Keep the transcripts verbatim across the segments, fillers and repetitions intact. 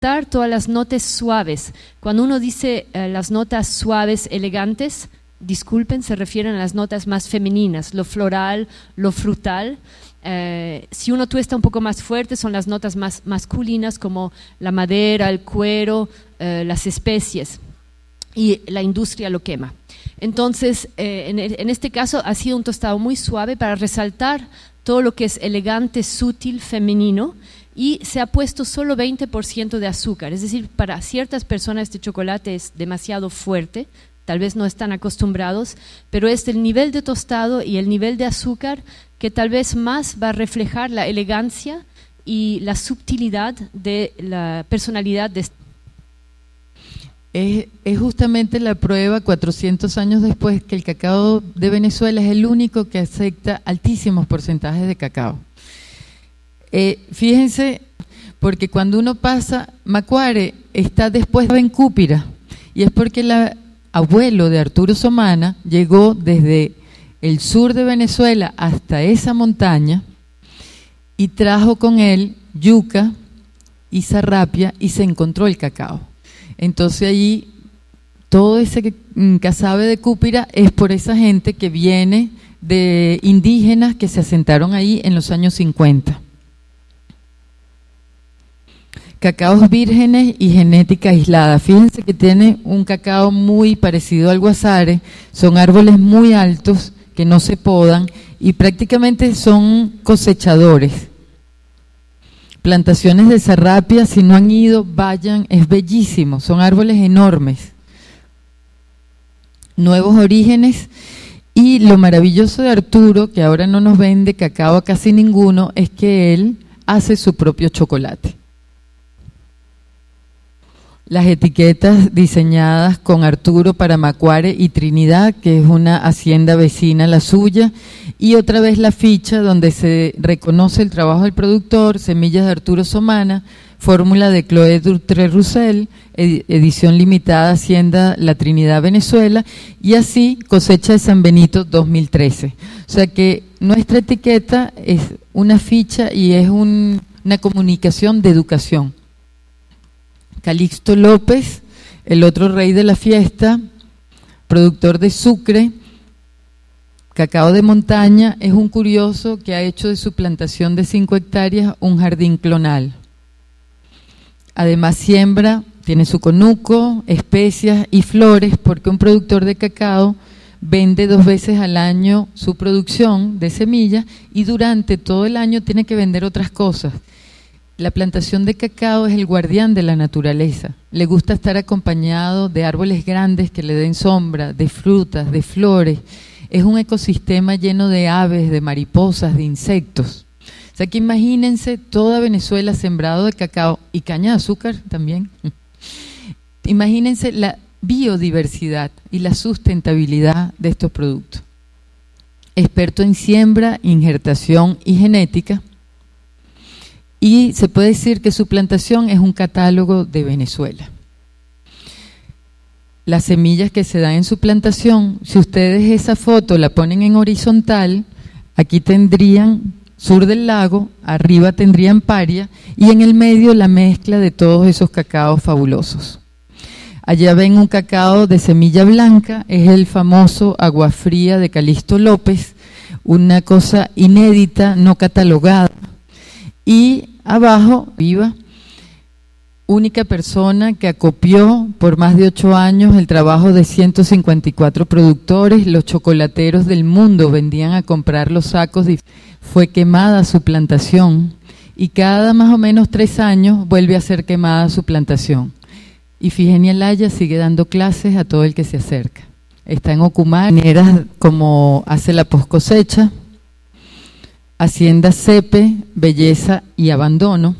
todas las notas suaves. Cuando uno dice uh, las notas suaves, elegantes, disculpen, se refieren a las notas más femeninas, lo floral, lo frutal. Uh, si uno tuesta un poco más fuerte, son las notas más masculinas, como la madera, el cuero, uh, las especies, y la industria lo quema. Entonces, eh, en, en este caso ha sido un tostado muy suave para resaltar todo lo que es elegante, sutil, femenino, y se ha puesto solo veinte por ciento de azúcar, es decir, para ciertas personas este chocolate es demasiado fuerte, tal vez no están acostumbrados, pero es el nivel de tostado y el nivel de azúcar que tal vez más va a reflejar la elegancia y la subtilidad de la personalidad de este. Es, es justamente la prueba, cuatrocientos años después, que el cacao de Venezuela es el único que acepta altísimos porcentajes de cacao. Eh, fíjense, porque cuando uno pasa, Macuare está después de Cúpira, y es porque el abuelo de Arturo Somana llegó desde el sur de Venezuela hasta esa montaña y trajo con él yuca y zarrapia y se encontró el cacao. Entonces allí todo ese casabe de Cúpira es por esa gente que viene de indígenas que se asentaron ahí en los años cincuenta. Cacaos vírgenes y genética aislada. Fíjense que tiene un cacao muy parecido al guasare, son árboles muy altos que no se podan y prácticamente son cosechadores. Plantaciones de zarrapia, si no han ido, vayan, es bellísimo, son árboles enormes. Nuevos orígenes, y lo maravilloso de Arturo, que ahora no nos vende cacao a casi ninguno, es que él hace su propio chocolate. Las etiquetas diseñadas con Arturo para Macuare y Trinidad, que es una hacienda vecina a la suya, y otra vez la ficha donde se reconoce el trabajo del productor, semillas de Arturo Somana, fórmula de Chloé Dutré-Roussel, edición limitada Hacienda La Trinidad Venezuela, y así cosecha de San Benito dos mil trece. O sea que nuestra etiqueta es una ficha y es un, una comunicación de educación. Calixto López, el otro rey de la fiesta, productor de Sucre, cacao de montaña, es un curioso que ha hecho de su plantación de cinco hectáreas un jardín clonal. Además siembra, tiene su conuco, especias y flores, porque un productor de cacao vende dos veces al año su producción de semillas y durante todo el año tiene que vender otras cosas. La plantación de cacao es el guardián de la naturaleza. Le gusta estar acompañado de árboles grandes que le den sombra, de frutas, de flores. Es un ecosistema lleno de aves, de mariposas, de insectos. O sea que imagínense toda Venezuela sembrado de cacao y caña de azúcar también. Imagínense la biodiversidad y la sustentabilidad de estos productos. Experto en siembra, injertación y genética. Y se puede decir que su plantación es un catálogo de Venezuela. Las semillas que se dan en su plantación, si ustedes esa foto la ponen en horizontal, aquí tendrían sur del lago, arriba tendrían paria y en el medio la mezcla de todos esos cacaos fabulosos. Allá ven un cacao de semilla blanca, es el famoso agua fría de Calixto López, una cosa inédita, no catalogada. Y abajo, viva, única persona que acopió por más de ocho años el trabajo de ciento cincuenta y cuatro productores, los chocolateros del mundo vendían a comprar los sacos, de, fue quemada su plantación y cada más o menos tres años vuelve a ser quemada su plantación. Ifigenia Laya sigue dando clases a todo el que se acerca. Está en Ocumare, maneras como hace la post cosecha, Hacienda Cepe, Belleza y Abandono.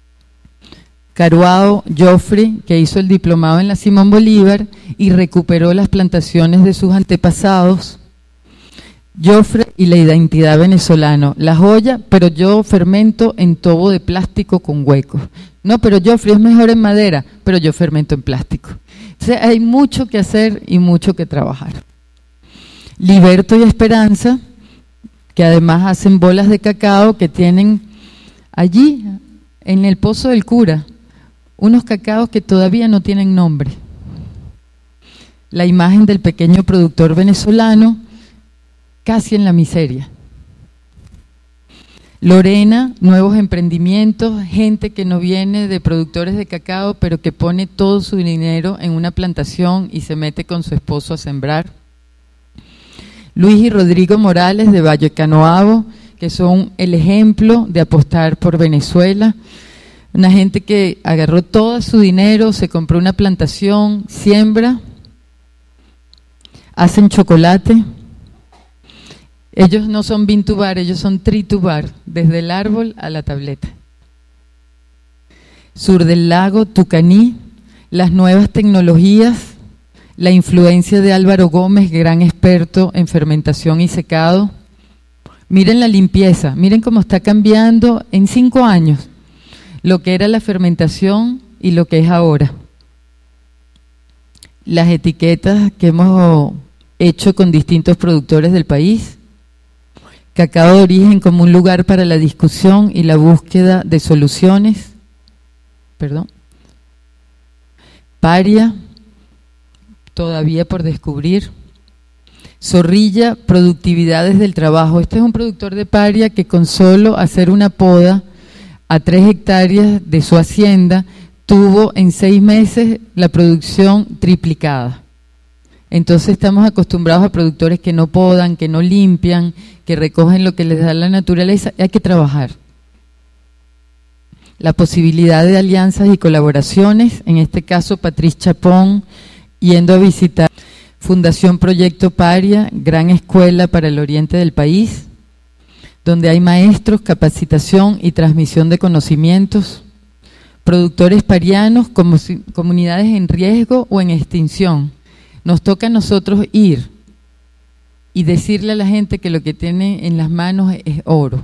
Caruao Joffre, que hizo el diplomado en la Simón Bolívar y recuperó las plantaciones de sus antepasados. Joffre y la identidad venezolana, la joya, pero yo fermento en tobo de plástico con huecos. No, pero Joffre es mejor en madera, pero yo fermento en plástico. Entonces hay mucho que hacer y mucho que trabajar. Liberto y Esperanza, que además hacen bolas de cacao que tienen allí, en el Pozo del Cura, unos cacaos que todavía no tienen nombre. La imagen del pequeño productor venezolano casi en la miseria. Lorena, nuevos emprendimientos, gente que no viene de productores de cacao, pero que pone todo su dinero en una plantación y se mete con su esposo a sembrar. Luis y Rodrigo Morales de Vallecanoabo, que son el ejemplo de apostar por Venezuela. Una gente que agarró todo su dinero, se compró una plantación, siembra, hacen chocolate. Ellos no son bintubar, ellos son tritubar, desde el árbol a la tableta. Sur del Lago, Tucaní, las nuevas tecnologías, la influencia de Álvaro Gómez, gran experto en fermentación y secado. Miren la limpieza, miren cómo está cambiando en cinco años lo que era la fermentación y lo que es ahora. Las etiquetas que hemos hecho con distintos productores del país. Cacao de origen como un lugar para la discusión y la búsqueda de soluciones. Perdón. Paria, todavía por descubrir. Zorrilla, productividades del trabajo. Este es un productor de Paria que con solo hacer una poda a tres hectáreas de su hacienda tuvo en seis meses la producción triplicada. Entonces estamos acostumbrados a productores que no podan, que no limpian, que recogen lo que les da la naturaleza. Hay que trabajar. La posibilidad de alianzas y colaboraciones, en este caso Patrice Chapón, yendo a visitar Fundación Proyecto Paria, gran escuela para el oriente del país, donde hay maestros, capacitación y transmisión de conocimientos, productores parianos como comunidades en riesgo o en extinción. Nos toca a nosotros ir y decirle a la gente que lo que tiene en las manos es oro.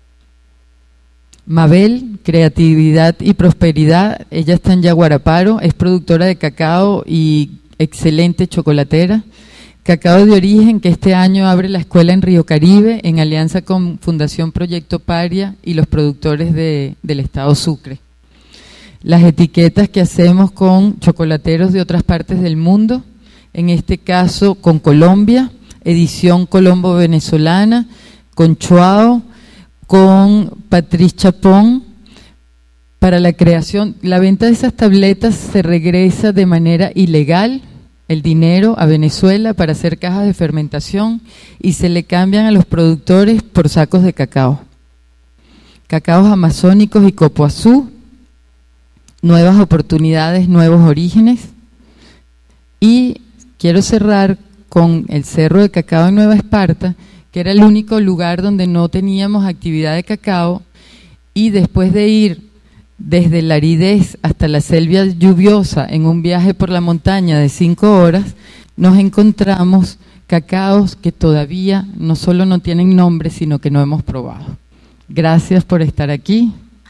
Mabel, creatividad y prosperidad, ella está en Yaguaraparo, es productora de cacao y excelente chocolatera. Cacao de origen, que este año abre la escuela en Río Caribe en alianza con Fundación Proyecto Paria y los productores de, del estado Sucre. Las etiquetas que hacemos con chocolateros de otras partes del mundo, en este caso con Colombia, edición Colombo venezolana, con Chuao, con Patrice Chapón, para la creación. La venta de esas tabletas se regresa de manera ilegal, el dinero a Venezuela para hacer cajas de fermentación y se le cambian a los productores por sacos de cacao. Cacaos amazónicos y copoazú, nuevas oportunidades, nuevos orígenes. Y quiero cerrar con el Cerro de Cacao en Nueva Esparta, que era el único lugar donde no teníamos actividad de cacao, y después de ir desde la aridez hasta la selva lluviosa en un viaje por la montaña de cinco horas, nos encontramos cacaos que todavía no solo no tienen nombre, sino que no hemos probado. Gracias por estar aquí.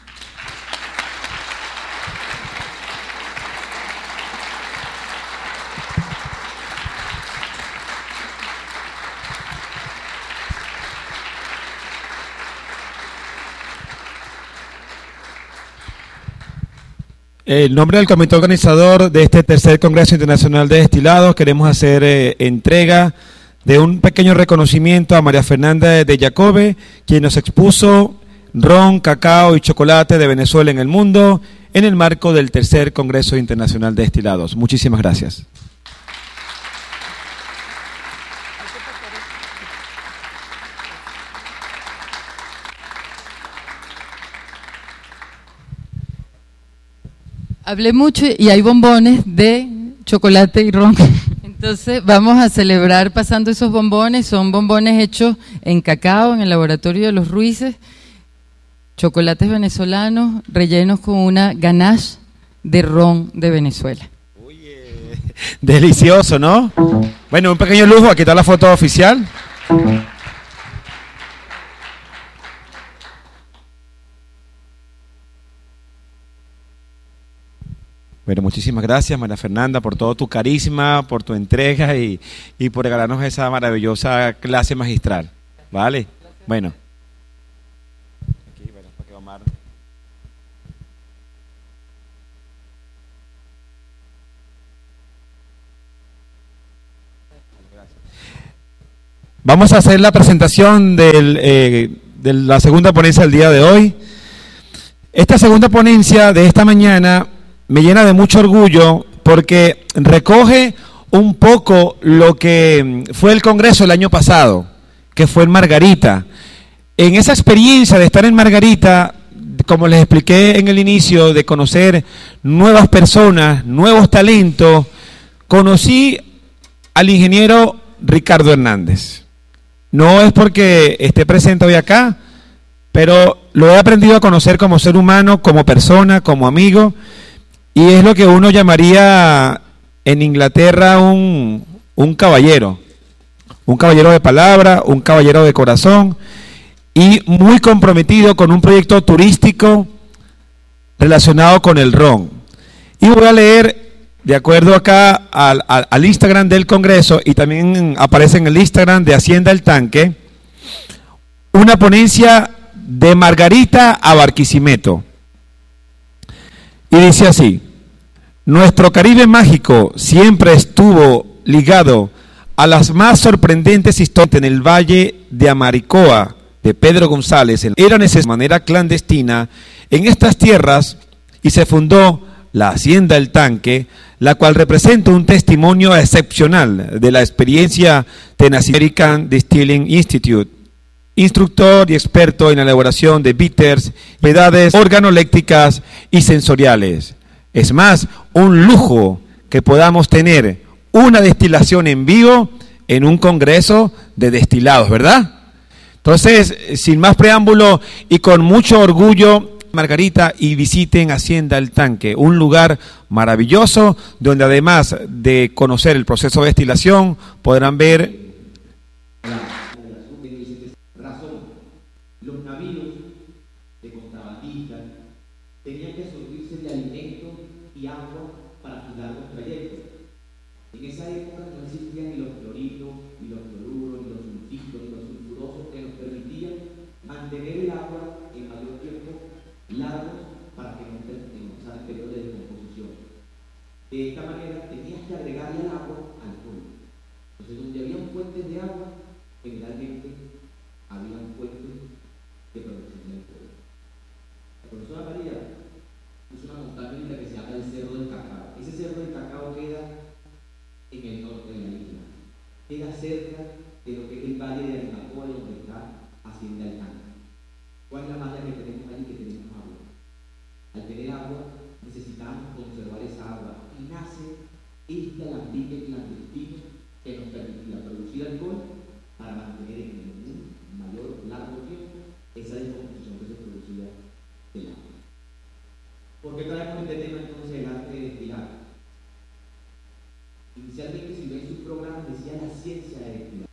En nombre del comité organizador de este tercer Congreso Internacional de Destilados, queremos hacer eh, entrega de un pequeño reconocimiento a María Fernanda de Jacobe, quien nos expuso ron, cacao y chocolate de Venezuela en el mundo en el marco del tercer Congreso Internacional de Destilados. Muchísimas gracias. Hablé mucho y hay bombones de chocolate y ron. Entonces vamos a celebrar pasando esos bombones. Son bombones hechos en cacao en el laboratorio de los Ruices, chocolates venezolanos rellenos con una ganache de ron de Venezuela. Oye, delicioso, ¿no? Bueno, un pequeño lujo, aquí está la foto oficial. Bueno, muchísimas gracias, María Fernanda, por todo tu carisma, por tu entrega y, y por regalarnos esa maravillosa clase magistral. ¿Vale? Bueno. Aquí, bueno, para que Omar... Vamos a hacer la presentación del, eh, de la segunda ponencia del día de hoy. Esta segunda ponencia de esta mañana me llena de mucho orgullo porque recoge un poco lo que fue el Congreso el año pasado, que fue en Margarita. En esa experiencia de estar en Margarita, como les expliqué en el inicio, de conocer nuevas personas, nuevos talentos, conocí al ingeniero Ricardo Hernández. No es porque esté presente hoy acá, pero lo he aprendido a conocer como ser humano, como persona, como amigo, y es lo que uno llamaría en Inglaterra un, un caballero, un caballero de palabra, un caballero de corazón, y muy comprometido con un proyecto turístico relacionado con el ron. Y voy a leer, de acuerdo acá al, al, al Instagram del Congreso, y también aparece en el Instagram de Hacienda El Tanque, una ponencia de Margarita a Barquisimeto. Y dice así: nuestro Caribe mágico siempre estuvo ligado a las más sorprendentes historias en el Valle de Amaricoa de Pedro González. Era necesaria de manera clandestina en estas tierras y se fundó la Hacienda El Tanque, la cual representa un testimonio excepcional de la experiencia de American Distilling Institute, instructor y experto en la elaboración de bitters, propiedades organolépticas y sensoriales. Es más, un lujo que podamos tener una destilación en vivo en un congreso de destilados, ¿verdad? Entonces, sin más preámbulo y con mucho orgullo, Margarita, y visiten Hacienda El Tanque, un lugar maravilloso donde además de conocer el proceso de destilación podrán ver los navíos de contrabandistas tenían que surtirse de alimentos y agua para sus largos trayectos. En esa época no existían ni los cloritos, ni los cloruros, ni los sulfitos, ni los sulfurosos que nos permitían mantener el agua en mayor tiempo largos para que no tengamos periodo de descomposición. De esta manera tenías que agregarle al agua alcohol. Entonces, donde habían fuentes de agua, generalmente habían fuentes de producción de alcohol. La profesora María puso una montaña que se llama el Cerro del Cacao. Ese Cerro del Cacao queda en el norte de la isla. Queda cerca de lo que es el Valle de Arinacoa, donde está Hacienda El Tanque. ¿Cuál es la magia que tenemos allí? Que tenemos agua. Al tener agua, necesitamos conservar esa agua. Y nace este alambique clandestino que nos permitía producir alcohol para mantener en un mayor largo tiempo esa descomposición que se producía del agua. ¿Por qué traemos este tema entonces el arte de destilar? Inicialmente, si ven sus programas, decía la ciencia de destilar.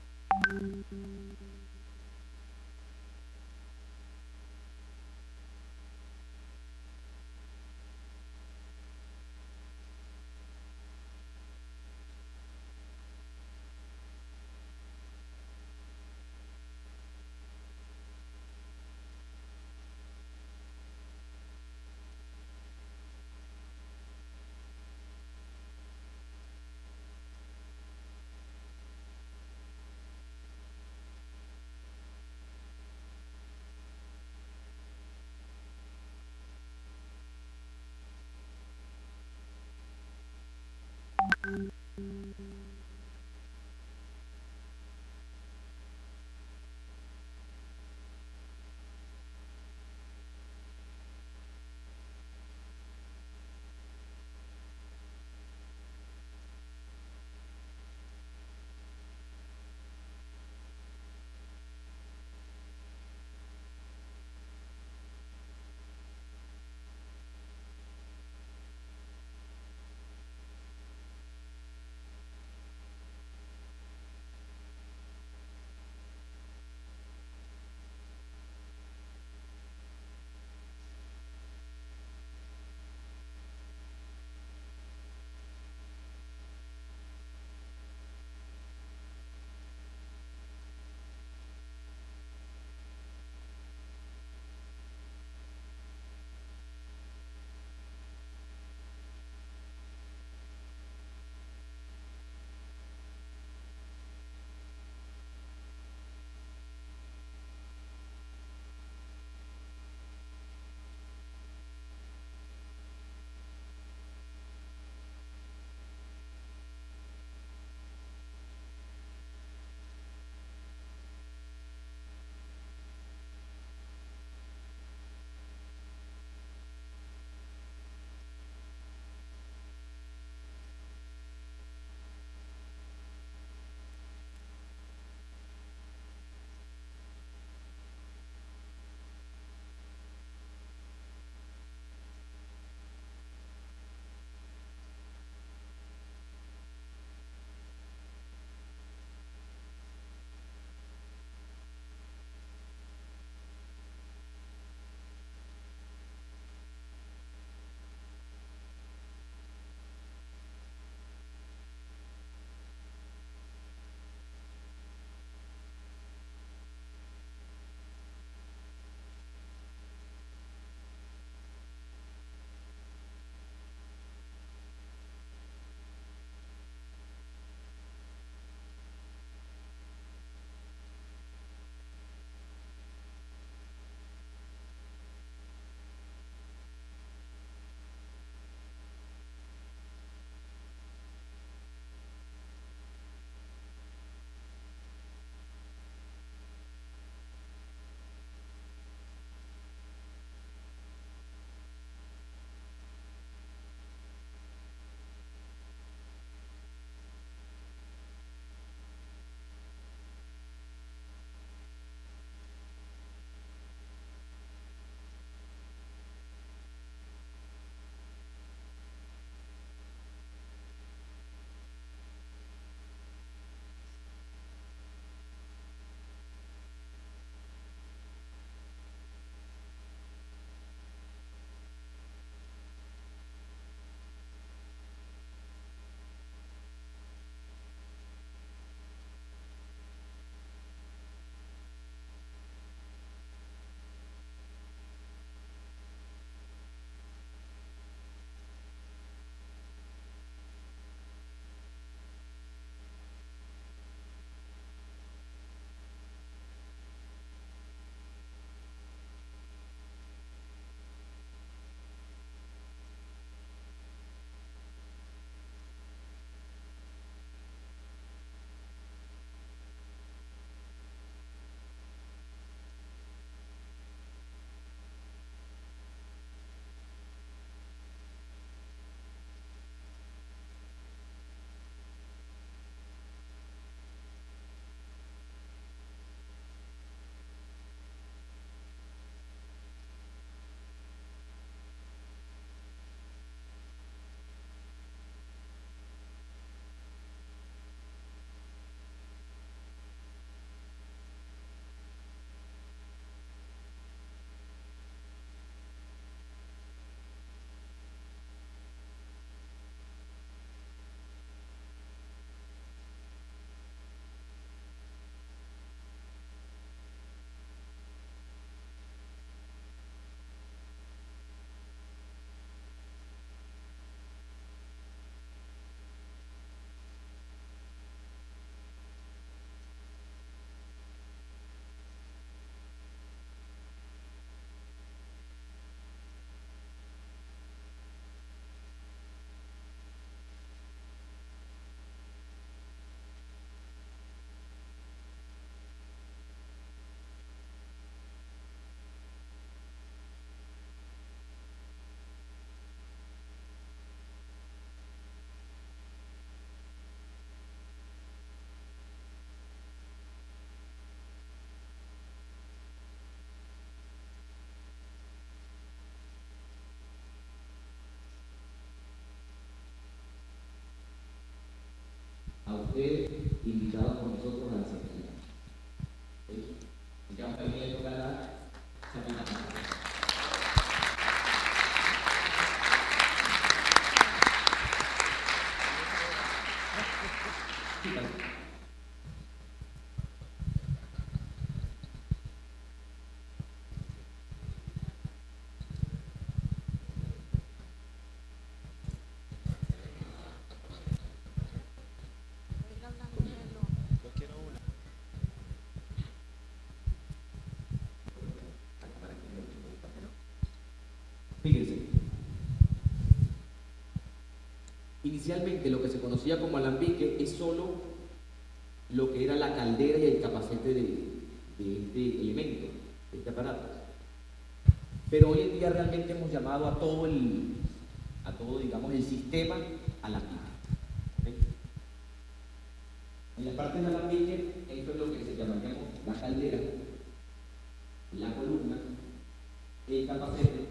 Inicialmente lo que se conocía como alambique es solo lo que era la caldera y el capacete de, de este elemento, de este aparato. Pero hoy en día realmente hemos llamado a todo el, a todo, digamos, el sistema alambique. ¿Okay? En la parte del alambique, esto es lo que se llamaría la caldera, la columna, el capacete,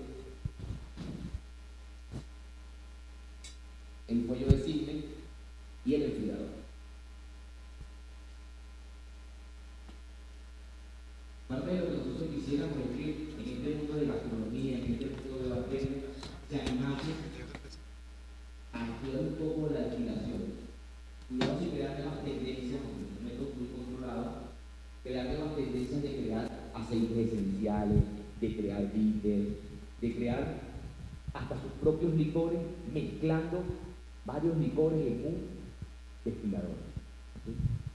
el cuello de cisne y el enfriador. Parte de lo que nosotros quisiéramos es que en este mundo de gastronomía, en este mundo de bartender, se animase a estudiar un poco la alquilación. Cuidado si crear nuevas tendencias, un método muy controlado, crear nuevas tendencias de crear aceites esenciales, de crear bitter, de crear hasta sus propios licores, mezclando varios licores en un destilador. ¿Sí?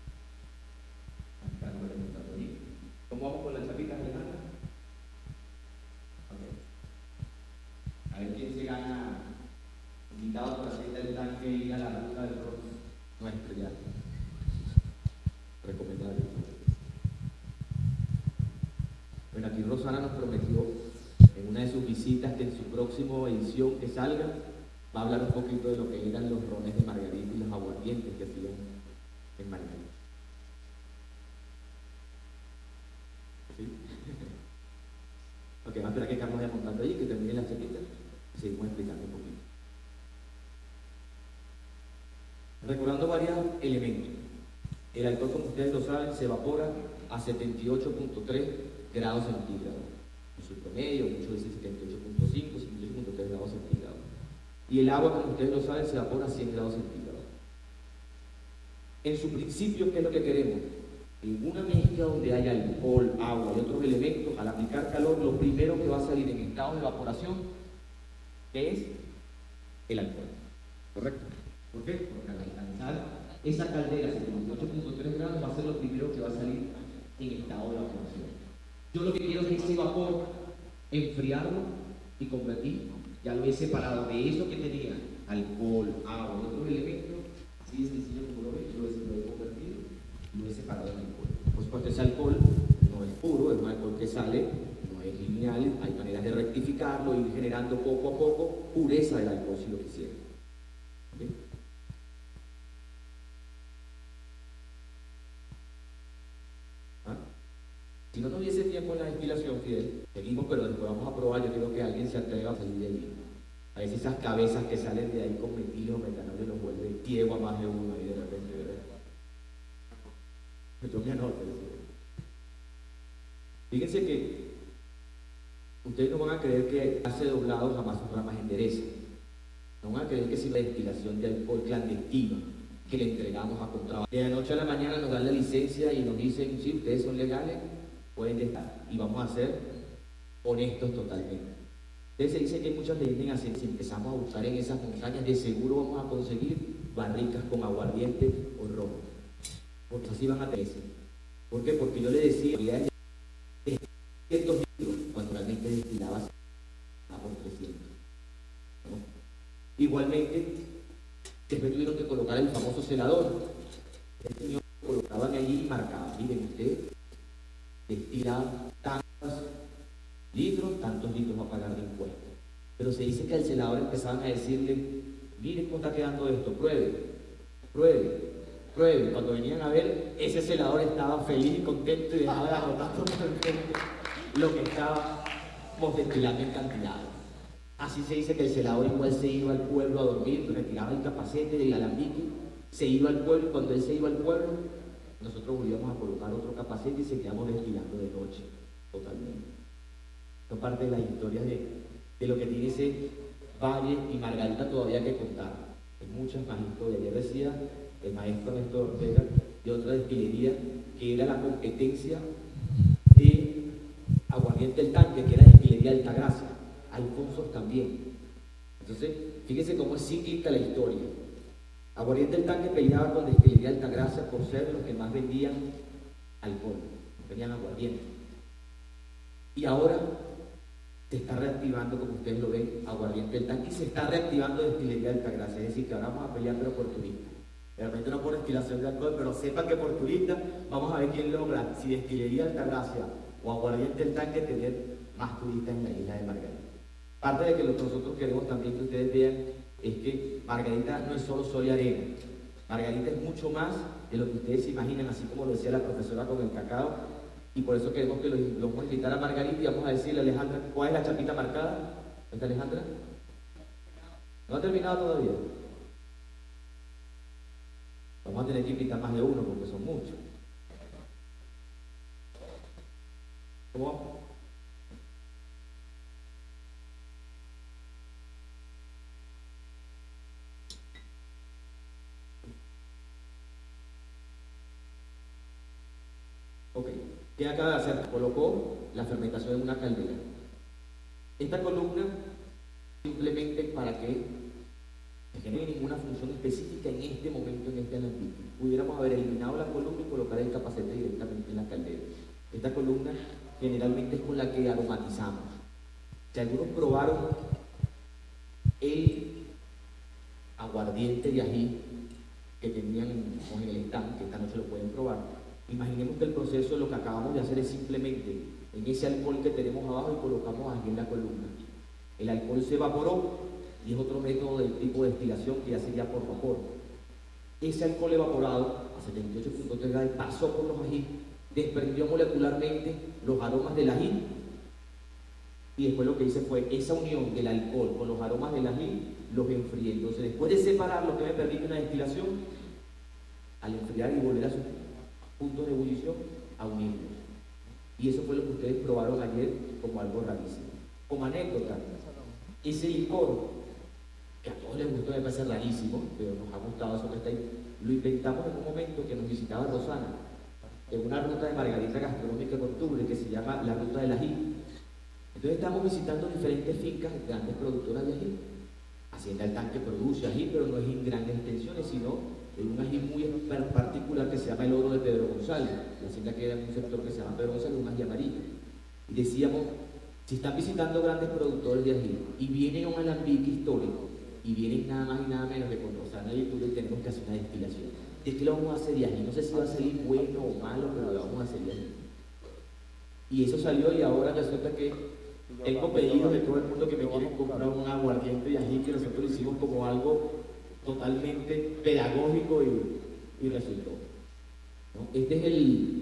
¿Cómo vamos con las chapitas, Alejandra? Okay. A ver quién se gana invitado por aceite del tanque y a la ruta del rock nuestro ya. Recomendable. Bueno, aquí Rosana nos prometió en una de sus visitas que en su próxima edición que salga va a hablar un poquito de lo que eran los rones de margarita y los aguardientes que hacían en Margarita. ¿Sí? Ok, vamos a esperar que Carlos vaya montando allí, que termine la chaqueta y seguimos explicando un poquito. Recordando varios elementos. El alcohol, como ustedes lo saben, se evapora a setenta y ocho punto tres grados centígrados. En su promedio, muchos dicen setenta y ocho punto cinco, setenta y ocho punto tres grados centígrados. Y el agua, como ustedes lo saben, se evapora a cien grados centígrados. En su principio, ¿qué es lo que queremos? En una mezcla donde haya alcohol, agua y otros elementos, al aplicar calor, lo primero que va a salir en estado de evaporación es el alcohol. ¿Correcto? ¿Por qué? Porque al alcanzar esa caldera setenta y ocho punto tres grados va a ser lo primero que va a salir en estado de evaporación. Yo lo que quiero es que ese vapor, enfriarlo y convertir, ya lo he separado de eso que tenía, alcohol, agua y otros elementos, así de sencillo como lo ven, yo lo he convertido y lo he separado en alcohol. Por supuesto, ese alcohol no es puro, es un alcohol que sale, no es lineal, hay maneras de rectificarlo, ir generando poco a poco pureza del alcohol si lo quisiera. ¿Okay? ¿Ah? Si no tuviese tiempo en la destilación, Fidel, seguimos, pero después vamos a probar. Yo quiero que alguien se atreva a salir de ahí. A veces esas cabezas que salen de ahí con metilo o metanol y los vuelve ciego a más de uno y de repente, ¿verdad? Yo me anoto. Fíjense que ustedes no van a creer que hace doblado jamás sus ramas endereza. No van a creer que si la destilación de alcohol clandestino que le entregamos a contrabando. De la noche a la mañana nos dan la licencia y nos dicen, sí, ustedes son legales, pueden estar. Y vamos a ser honestos totalmente. Ustedes se dicen que hay muchas leyendas así, si empezamos a buscar en esas montañas, de seguro vamos a conseguir barricas con aguardiente o romo. Porque así van a tener. ¿Por qué? Porque yo le decía, de ciertos litros, cuando realmente destilaba a por trescientos. ¿No? Igualmente, después tuvieron que colocar el famoso celador. El señor colocaban allí y marcaban, miren usted, destila tantos litros, tantos litros va a pagar de impuestos. Pero se dice que al celador empezaban a decirle, miren cómo está quedando esto, pruebe, pruebe, pruebe. Cuando venían a ver, ese celador estaba feliz y contento y dejaba de anotar totalmente lo que estábamos destilando en cantidad. Así se dice que el celador igual se iba al pueblo a dormir, retiraba el capacete del alambique, se iba al pueblo y cuando él se iba al pueblo, nosotros volvíamos a colocar otro capacete y se quedamos destilando de noche, totalmente. Esto parte de las historias de, de lo que tiene ese Valle y Margarita todavía que contar. Hay muchas más historias. Ayer decía el maestro Néstor Ortega de otra destilería que era la competencia de Aguardiente del Tanque, que era destilería de Altagracia. Alfonso también. Entonces, fíjense cómo es cíclica la historia. Aguardiente del Tanque peleaba con destilería de Altagracia por ser los que más vendían alcohol, vendían aguardiente. Y ahora se está reactivando, como ustedes lo ven, Aguardiente del Tanque, y se está reactivando Destilería de Altagracia. Es decir, que ahora vamos a pelear, pero por turistas. Realmente no por destilación de alcohol, pero sepan que por turistas vamos a ver quién logra, si Destilería de Altagracia o Aguardiente del Tanque, tener más turistas en la isla de Margarita. Parte de que lo que nosotros queremos también que ustedes vean es que Margarita no es solo sol y arena. Margarita es mucho más de lo que ustedes se imaginan, así como lo decía la profesora con el cacao, y por eso queremos que los, los vamos a invitar a Margarita y vamos a decirle a Alejandra, ¿cuál es la chapita marcada? ¿Está Alejandra? ¿No ha terminado todavía? Vamos a tener que invitar más de uno porque son muchos. ¿Cómo? Ok, ¿qué acaba de hacer? Colocó la fermentación en una caldera. Esta columna simplemente para que no tiene ninguna función específica en este momento, en este alambique. Pudiéramos haber eliminado la columna y colocar el capacete directamente en la caldera. Esta columna generalmente es con la que aromatizamos. Si algunos probaron el aguardiente de ají que tenían con el stand, que esta noche lo pueden probar, imaginemos que el proceso de lo que acabamos de hacer es simplemente en ese alcohol que tenemos abajo y colocamos aquí en la columna. El alcohol se evaporó y es otro método del tipo de destilación que ya sería por vapor. Ese alcohol evaporado a setenta y ocho punto tres grados pasó por los ají, desprendió molecularmente los aromas del ají y después lo que hice fue esa unión del alcohol con los aromas del ají los enfrié. Entonces después de separar lo que me permite una destilación, al enfriar y volver a sus puntos de ebullición, a unirlos. Y eso fue lo que ustedes probaron ayer como algo rarísimo. Como anécdota, ese licor que a todos les gustó, me parece rarísimo, pero nos ha gustado eso que está ahí, lo inventamos en un momento que nos visitaba Rosana, en una ruta de Margarita gastronómica en octubre que se llama la Ruta del Ají. Entonces estamos visitando diferentes fincas, grandes productoras de ají. Hacienda del Tanque produce ají, pero no es en grandes extensiones, sino en un ají muy particular que se llama el Oro de Pedro González. La hacienda queda en un sector que se llama Pedro González, un ají amarillo. Y decíamos, si están visitando grandes productores de ají y vienen a un alambique histórico, y vienen nada más y nada menos que con Rosana y Arturo, y tenemos que hacer una destilación. ¿De qué lo vamos a hacer de ají? No sé si va a salir bueno o malo, pero lo vamos a hacer de ají. Y eso salió, y ahora resulta que tengo pedidos de todo el mundo que me quieren comprar un aguardiente de ají, que nosotros lo hicimos como algo totalmente pedagógico y, y resultó, ¿no? Este es el...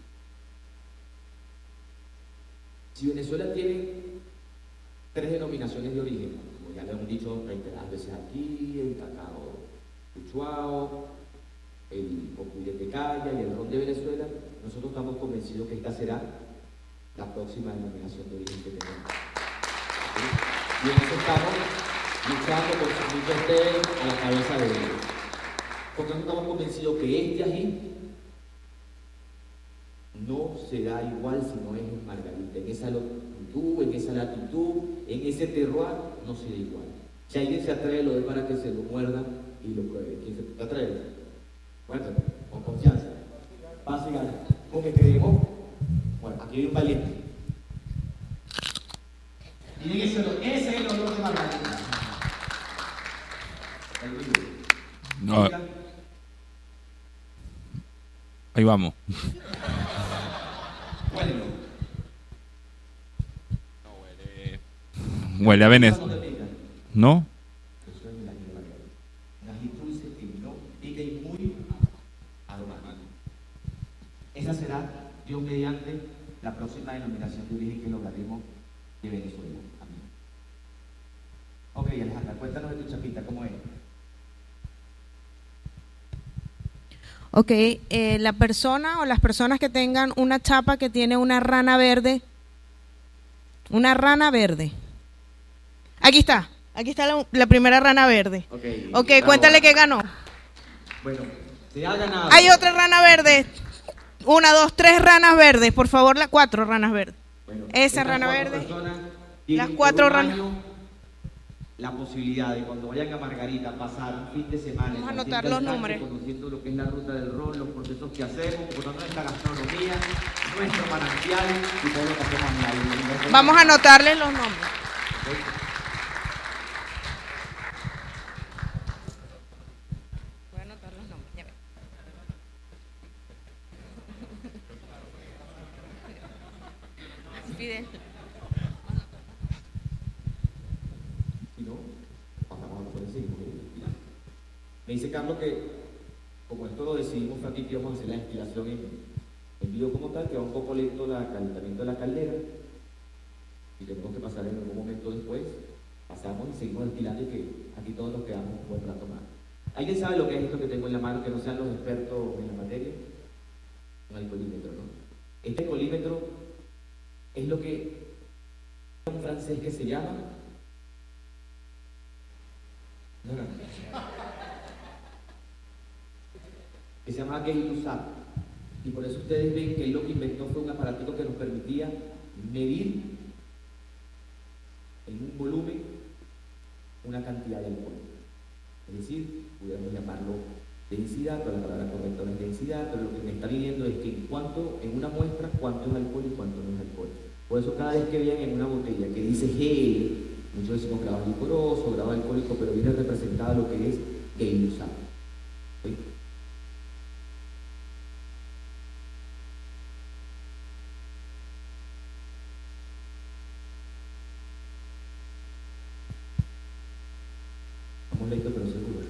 Si Venezuela tiene tres denominaciones de origen, como ya lo hemos dicho reiteradas veces aquí, el cacao Uchuao, el Cocuy de Calla y el ron de Venezuela, nosotros estamos convencidos que esta será la próxima denominación de origen que tenemos. ¿Sí? Y en eso estamos luchando con su ustedes a la cabeza de ellos. Porque nosotros estamos convencidos que este ají no será igual si no es en Margarita, en esa longitud, en esa latitud, en ese terroir, no será igual. Si alguien se atreve, lo de para que se lo muerda y lo pruebe. ¿Quién se atreve? Cuéntame, con confianza. Paz y gana. Porque creemos, bueno, aquí hay un valiente. Miren ese olor, ese es el olor de Margarita. No. Ahí vamos. Huélelo. No huele. Huele a Venezuela. ¿No? Eso es el ají de Margarita. Un ají dulce que no pica y muy aromático. Esa será, Dios mediante, la próxima denominación de origen que lograremos de Venezuela. Amén. Ok, Alejandra, cuéntanos de tu chapita, ¿cómo es? Ok, eh, la persona o las personas que tengan una chapa que tiene una rana verde, una rana verde. Aquí está, aquí está la, la primera rana verde. Ok, okay, cuéntale que ganó. Bueno, se ha ganado. Hay otra rana verde. Una, dos, tres ranas verdes, por favor, las cuatro ranas verdes. Bueno, esa rana verde, las cuatro ranas. la posibilidad de cuando vayan a Margarita pasar un fin de semana Vamos a en anotar Hacienda los Estanque, números. conociendo lo que es la ruta del ron, los procesos que hacemos, conociendo nuestra gastronomía, nuestro manantial y todo lo que hacemos en la isla. Vamos a anotarle los nombres. Voy a anotar los nombres, ya ve. Fidel. Si no, pasamos a lo por encima. Me dice Carlos que, como esto lo decidimos, fue aquí que íbamos a hacer la destilación en, en vivo como tal, que va un poco lento el calentamiento de la caldera, y tenemos que pasar en algún momento después, pasamos y seguimos destilando y que aquí todos nos quedamos un buen rato más. ¿Alguien sabe lo que es esto que tengo en la mano, que no sean los expertos en la materia? Un alcoholímetro, ¿no? Este alcoholímetro es lo que un francés que se llama... No, no. que se llama Gay-Lussac, y por eso ustedes ven que él lo que inventó fue un aparatico que nos permitía medir en un volumen una cantidad de alcohol. Es decir, pudiéramos llamarlo densidad, pero la palabra correcta no es densidad, pero lo que me está midiendo es que en cuanto, en una muestra, cuánto es alcohol y cuánto no es alcohol. Por eso cada vez que vean en una botella que dice G, muchos decimos grado licoroso, grado alcohólico, pero viene representada lo que es Gay-Lussac. ¿Sí? Vamos lento pero seguro.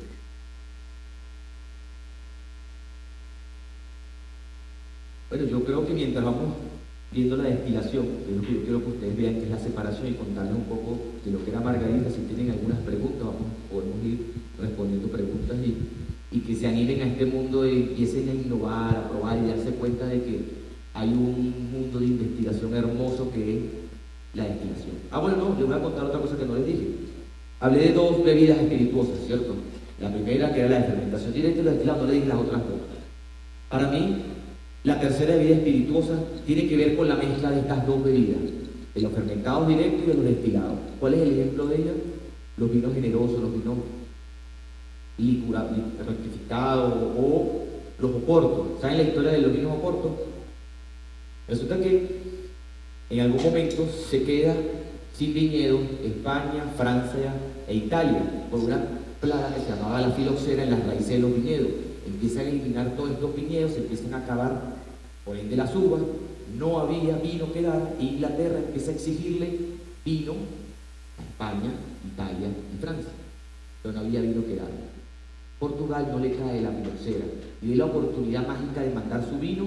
Bueno, yo creo que mientras vamos viendo la destilación, que es lo que yo quiero que ustedes vean, que es la separación, y contarles un poco de lo que era Margarita, si tienen algunas preguntas, vamos, podemos ir respondiendo preguntas y, y que se animen a este mundo y empiecen a innovar, a probar y darse cuenta de que hay un mundo de investigación hermoso que es la destilación. Ah, bueno, no, les voy a contar otra cosa que no les dije. Hablé de dos bebidas espirituosas, ¿cierto? La primera, que era la de fermentación directa, y la destilada, no le dije las otras dos. Para mí, la tercera bebida espirituosa tiene que ver con la mezcla de estas dos bebidas, de los fermentados directos y de los destilados. ¿Cuál es el ejemplo de ellas? Los vinos generosos, los vinos licura, rectificados o los oportos. ¿Saben la historia de los vinos oportos? Resulta que en algún momento se queda sin viñedos España, Francia e Italia por una plaga que se llamaba la filoxera en las raíces de los viñedos. Empiezan a eliminar todos estos viñedos, se empiezan a acabar por ende las uvas, no había vino que dar, e Inglaterra empieza a exigirle vino a España, Italia y Francia, pero no había vino que dar. Portugal no le cae la filoxera y ve la oportunidad mágica de mandar su vino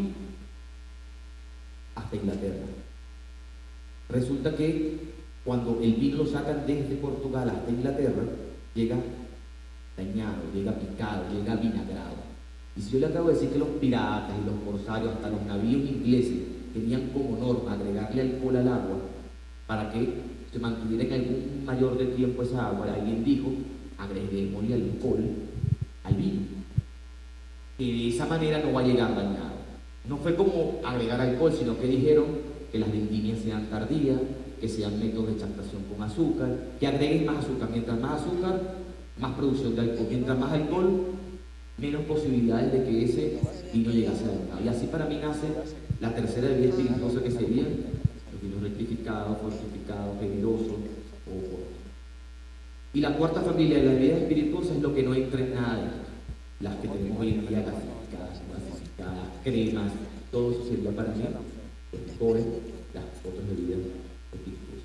hasta Inglaterra. Resulta que cuando el vino lo sacan desde Portugal hasta Inglaterra, llega dañado, llega picado, llega vinagrado. Y si yo le acabo de decir que los piratas y los corsarios, hasta los navíos ingleses, tenían como norma agregarle alcohol al agua para que se mantuviera en algún mayor de tiempo esa agua, alguien dijo, agreguémosle alcohol al vino, que de esa manera no va a llegar dañado. No fue como agregar alcohol, sino que dijeron que las vendimias sean tardías, que sean métodos de extractación con azúcar, que agreguen más azúcar. Mientras más azúcar, más producción de alcohol. Mientras más alcohol, menos posibilidades de que ese vino llegase a dañado. Y así para mí nace la tercera bebida espirituosa, que serían los vinos rectificados, fortificados, generosos o oportos. Y la cuarta familia de las bebidas espirituosas es lo que no entra en nada de esto. Las que tenemos hoy en día, gasificadas, gasificadas, cremas, todo eso sería para mí los mejores, las otras bebidas espirituosas.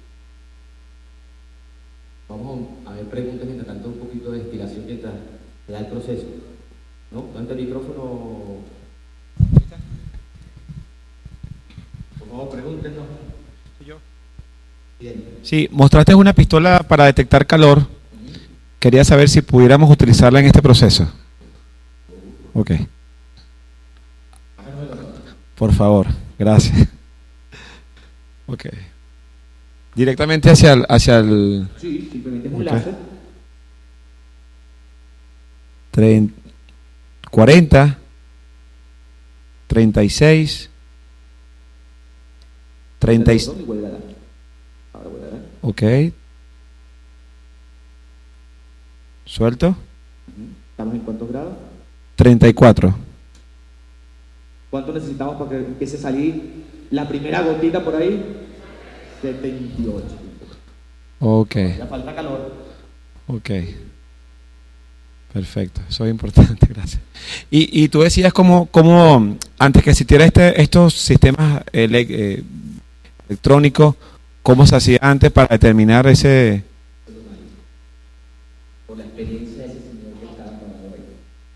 Vamos a ver preguntas mientras tanto, un poquito de destilación mientras se da el proceso. ¿No? ¿Dónde está el micrófono? Por favor, pregúntenos. Yo. Bien. Sí, mostraste una pistola para detectar calor. Quería saber si pudiéramos utilizarla en este proceso. Ok. Por favor, gracias. Ok. Directamente hacia el... Hacia el... Sí, simplemente es un Ok. láser. Trein- cuarenta, treinta y seis, treinta y... Y vuelve a dar. Ahora vuelve a dar. Ok. Suelto. ¿Estamos en cuántos grados? treinta y cuatro. ¿Cuánto necesitamos para que empiece a salir la primera gotita por ahí? setenta y ocho. Ok. Ya falta calor. Ok. Perfecto, eso es importante, gracias. Y, y tú decías cómo, cómo antes que existiera este, estos sistemas ele, eh, electrónicos, ¿cómo se hacía antes para determinar ese...? Por la experiencia de ese señor que estaba parado ahí.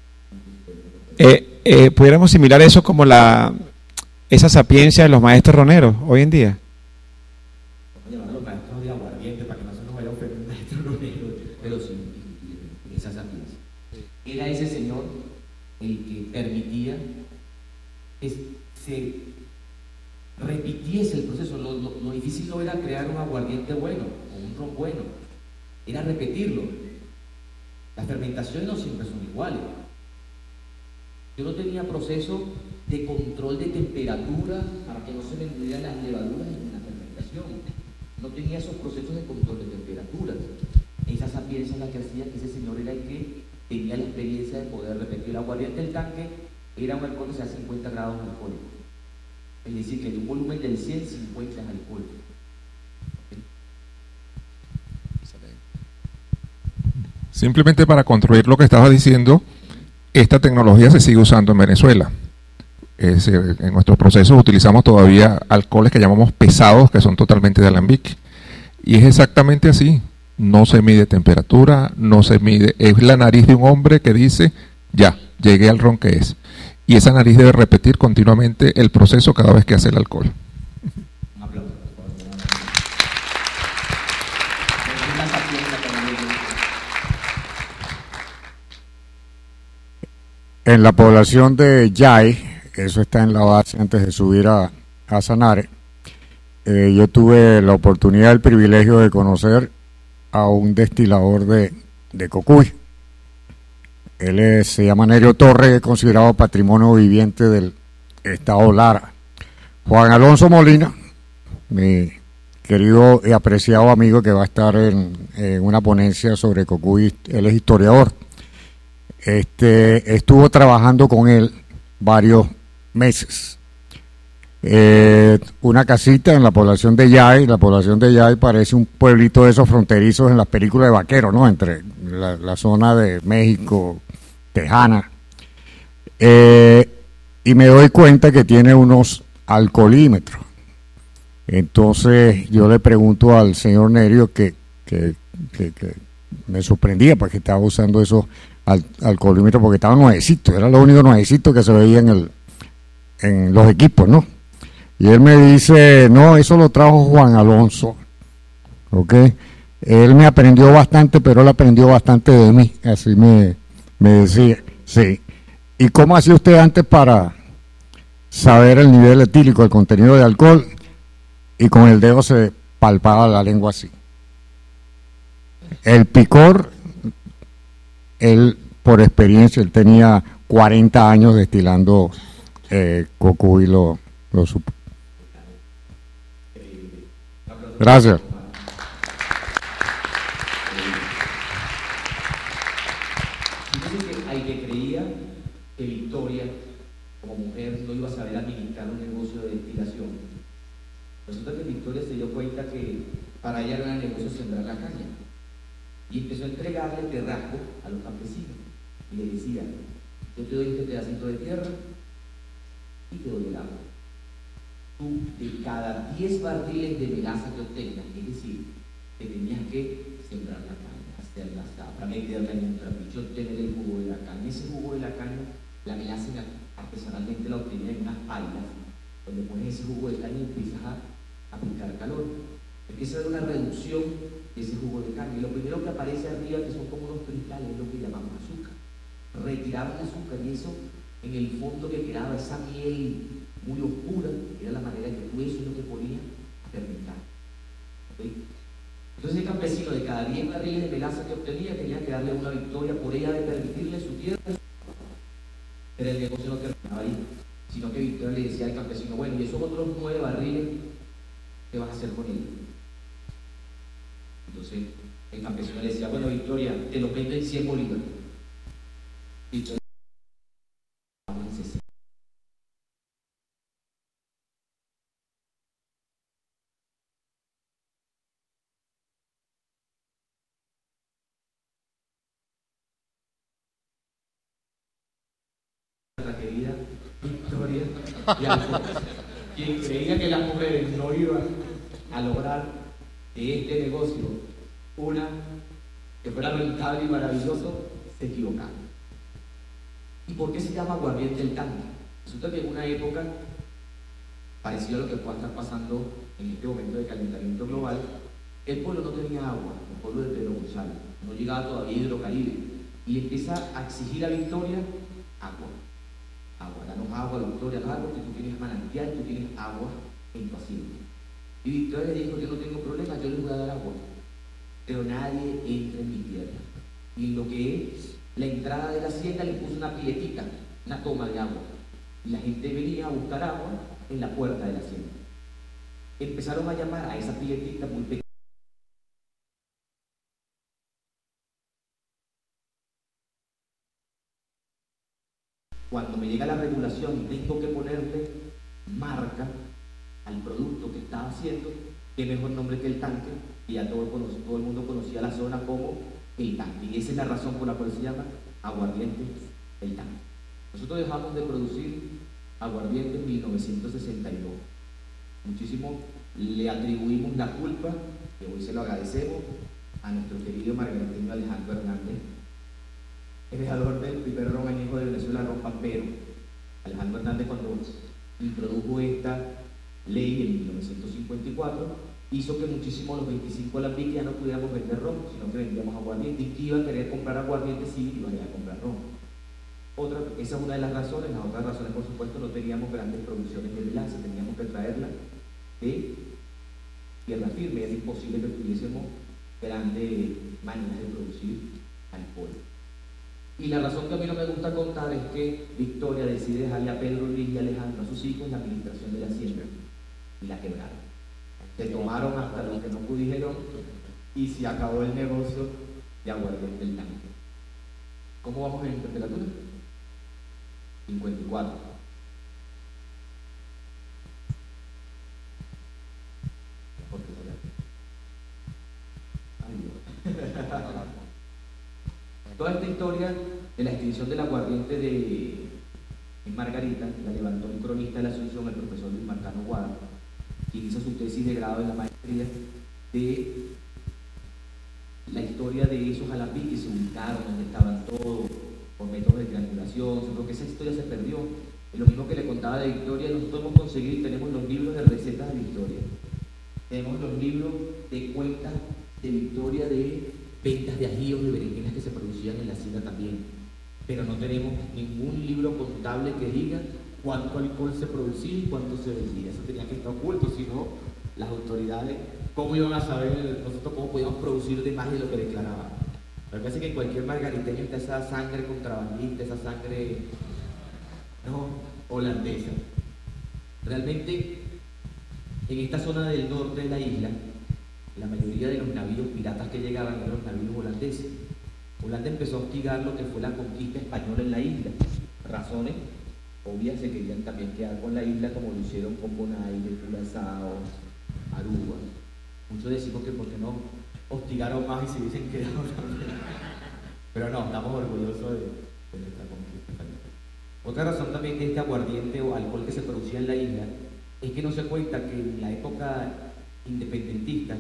Eh, eh, ¿Pudiéramos similar eso como la esa sapiencia de los maestros roneros hoy en día? Vamos a llamar a los maestros de aguardiente para que no se nos vaya a ofender un maestro ronero, pero sí, esa sapiencia. Era ese señor el que permitía que se repitiese el proceso. Lo, lo, lo difícil no era crear un aguardiente bueno o un ron bueno, era repetirlo. Las fermentaciones no siempre son iguales. Yo no tenía proceso de control de temperatura para que no se me murieran las levaduras en la fermentación. No tenía esos procesos de control de temperatura. Esa sapiencia es la que hacía que ese señor era el que tenía la experiencia de poder repetir. El aguardiente del tanque era un alcohol que se da cincuenta grados de alcohol. Es decir, que de un volumen del cien, cincuenta es alcohol. Simplemente para construir lo que estaba diciendo, esta tecnología se sigue usando en Venezuela. Es decir, en nuestros procesos utilizamos todavía alcoholes que llamamos pesados, que son totalmente de alambique. Y es exactamente así. No se mide temperatura, no se mide. Es la nariz de un hombre que dice, ya, llegué al ron que es. Y esa nariz debe repetir continuamente el proceso cada vez que hace el alcohol. Un aplauso. En la población de Yay, eso está en la base antes de subir a, a Sanare, eh, yo tuve la oportunidad, el privilegio de conocer a un destilador de, de Cocuy. Él es, se llama Nerio Torres, es considerado patrimonio viviente del estado Lara. Juan Alonso Molina, mi querido y apreciado amigo que va a estar en, en una ponencia sobre Cocuy, él es historiador. Este, estuvo trabajando con él varios meses. Eh, una casita en la población de Yay. La población de Yay parece un pueblito de esos fronterizos en las películas de vaqueros, ¿no? Entre la, la zona de México, Tejana. Eh, y me doy cuenta que tiene unos alcoholímetros. Entonces yo le pregunto al señor Nerio que, que, que, que me sorprendía porque estaba usando esos al, alcoholímetros porque estaban nuevecitos, era lo único nuevecito que se veía en, el, en los equipos, ¿no? Y él me dice, no, eso lo trajo Juan Alonso, ¿ok? Él me aprendió bastante, pero él aprendió bastante de mí, así me, me decía, sí. ¿Y cómo hacía usted antes para saber el nivel etílico, el contenido de alcohol? Y con el dedo se palpaba la lengua así. El picor, él por experiencia, él tenía cuarenta años destilando eh, Cocuy y lo, lo supo. Gracias. Fíjense que al que creía que Victoria, como mujer, no iba a saber administrar un negocio de destilación, resulta que Victoria se dio cuenta que para ella era el negocio sembrar la caña. Y empezó a entregarle terrasco a los campesinos. Y le decía, yo te doy este pedacito de tierra y te doy el agua. Tú, de cada diez barriles de melaza que obtengas, es decir, que tenías que sembrar la caña, hacer la zafra, meterla en un trapicho, obtener el jugo de la caña. Ese jugo de la caña, la melaza artesanalmente la obtenía en unas pailas, donde pones ese jugo de caña y empiezas a aplicar calor. Empieza a haber una reducción de ese jugo de caña. Y lo primero que aparece arriba, que son como unos cristales, es lo que llamamos azúcar. Retiraban el azúcar y eso, en el fondo que quedaba esa miel muy oscura, era la manera que tú eso no te ponía a fermentar. ¿Okay? Entonces el campesino, de cada diez barriles de melaza que obtenía, tenía que darle una victoria por ella de permitirle su tierra. Pero el negocio no terminaba ahí, sino que Victoria le decía al campesino, bueno, y esos otros nueve barriles, ¿qué vas a hacer con ellos? Entonces, el campesino le decía, bueno, Victoria, te lo vendo en cien bolívares. Victoria, en sesenta. Nuestra querida Victoria y Alfonso, quien creía que las mujeres no iban a lograr de este negocio una que fuera rentable y maravilloso, se equivocaron. ¿Y por qué se llama aguardiente el tanque? Resulta que en una época parecida a lo que pueda estar pasando en este momento de calentamiento global, el pueblo no tenía agua, el pueblo de Pedro González, no llegaba todavía Hidrocaribe, y empieza a exigir a Victoria agua. Agua, danos agua, Victoria, agua, porque tú tienes manantial, tú tienes agua en tu hacienda. Y Victoria le dijo, yo no tengo problema, yo les voy a dar agua, pero nadie entra en mi tierra. Y en lo que es la entrada de la hacienda le puso una piletita, una toma de agua. Y la gente venía a buscar agua en la puerta de la hacienda. Empezaron a llamar a esa piletita muy pequeña. Cuando me llega la regulación y tengo que ponerle marca al producto que estaba haciendo, qué mejor nombre que el tanque, y ya todo, todo el mundo conocía la zona como el tanque. Y esa es la razón por la cual se llama aguardiente el tanque. Nosotros dejamos de producir aguardiente en mil novecientos sesenta y dos. Muchísimo le atribuimos la culpa, que hoy se lo agradecemos, a nuestro querido margariteño Alejandro Hernández, creador del primer ron añejo de Venezuela, ron Pampero. Alejandro Hernández, cuando introdujo esta ley en mil novecientos cincuenta y cuatro, hizo que muchísimos los veinticinco alambiques ya no pudiéramos vender ron, sino que vendíamos aguardiente, y que iba a querer comprar aguardiente, sí, iba a querer comprar ron. Otra, esa es una de las razones. Las otras razones, por supuesto, no teníamos grandes producciones de melaza, teníamos que traerla de tierra firme, era imposible que tuviésemos grandes maneras de producir alcohol. Y la razón que a mí no me gusta contar es que Victoria decide dejarle a Pedro, Luis y Alejandro, a sus hijos, la administración de la hacienda, y la quebraron. Se tomaron hasta lo que no pudieron y se acabó el negocio de aguardiente del tanque. ¿Cómo vamos en temperatura? cincuenta y cuatro. Toda esta historia de la extinción del aguardiente de en Margarita la levantó el cronista de la Asunción, el profesor Luis Marcano Guada, quien hizo su tesis de grado en la maestría de la historia de esos alambiques que se ubicaron, donde estaban todos, por métodos de triangulación. Yo creo que esa historia se perdió. Es lo mismo que le contaba de Victoria. Nosotros hemos conseguido y tenemos los libros de recetas de Victoria. Tenemos los libros de cuentas de Victoria de ventas de ajíos, de berenjenas que se producían en la hacienda también. Pero no tenemos ningún libro contable que diga cuánto alcohol se producía y cuánto se vendía. Eso tenía que estar oculto, si no, las autoridades, ¿cómo iban a saber nosotros cómo podíamos producir de más de lo que declaraban? Me parece que en cualquier margariteño está esa sangre contrabandista, esa sangre no holandesa. Realmente, en esta zona del norte de la isla, la mayoría de los navíos piratas que llegaban eran los navíos holandeses. Holanda empezó a hostigar lo que fue la conquista española en la isla. Razones obvias, se querían también quedar con la isla, como lo hicieron con Bonaire, Curazao, Aruba. Muchos decimos que porque no hostigaron más y se hubiesen quedado también. Pero no, estamos orgullosos de, de nuestra conquista también. Otra razón también de este aguardiente o alcohol que se producía en la isla es que no se cuenta que en la época independentista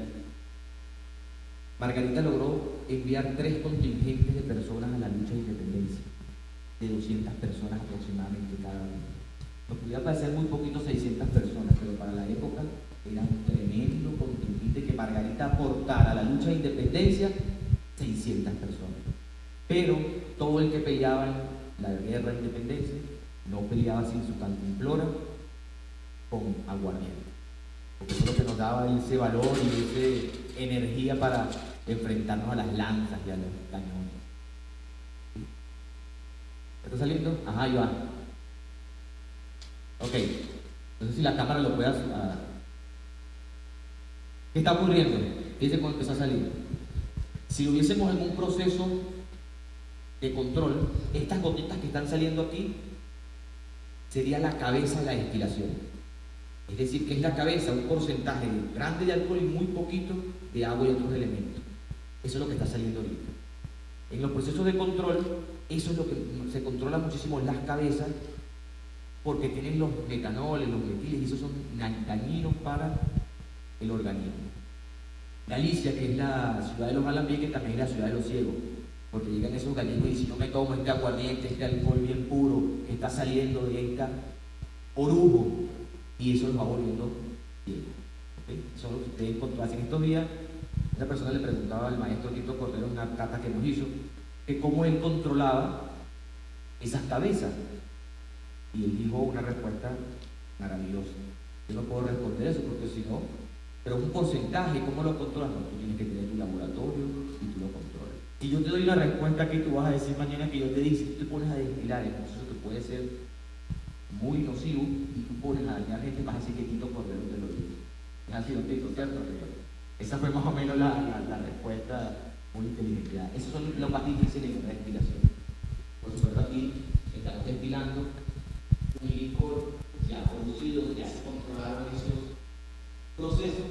Margarita logró enviar tres contingentes de personas a la lucha de independencia, de doscientas personas aproximadamente cada uno. Nos podía parecer muy poquito, seiscientas personas, pero para la época era un tremendo contingente que Margarita aportara a la lucha de independencia, seiscientas personas. Pero todo el que peleaba en la guerra de independencia no peleaba sin su cantimplora con aguardiente, porque eso es lo que nos daba ese valor y esa energía para enfrentarnos a las lanzas y a los cañones. ¿Está saliendo? Ajá, Iván. Ok, no sé si la cámara lo puede hacer. ¿Qué está ocurriendo? ¿Qué dice cuando empezó a salir? Si lo hubiésemos en un proceso de control, estas gotitas que están saliendo aquí sería la cabeza de la destilación. Es decir, que es la cabeza, un porcentaje grande de alcohol y muy poquito de agua y otros elementos. Eso es lo que está saliendo ahorita. En los procesos de control, eso es lo que se controla muchísimo, las cabezas, porque tienen los metanoles, los metiles, y esos son dañinos para el organismo. Galicia, que es la ciudad de los alambiques, también es la ciudad de los ciegos, porque llegan esos gallegos y si no me tomo este aguardiente, este alcohol bien puro, que está saliendo de esta orujo, y eso los va volviendo ciegos. ¿Okay? Eso es lo que ustedes encontraron en estos días. Una persona le preguntaba al maestro Tito Cordero en una cata que nos hizo, que cómo él controlaba esas cabezas. Y él dijo una respuesta maravillosa. Yo no puedo responder eso porque si no, pero un porcentaje, ¿cómo lo controlas? No, tú tienes que tener tu laboratorio y tú lo controlas. Si yo te doy una respuesta que tú vas a decir mañana que yo te dije, si tú te pones a destilar en un proceso que puede ser muy nocivo y tú pones a dañar gente, vas a decir que Tito Cordero te lo dijo. Es así, ¿no, Tito? ¿Cierto? Esa fue más o menos la, la, la respuesta muy inteligente. Esos son los más difíciles en la destilación. Por supuesto, aquí estamos destilando un licor ya producido, ya se controlaron esos procesos.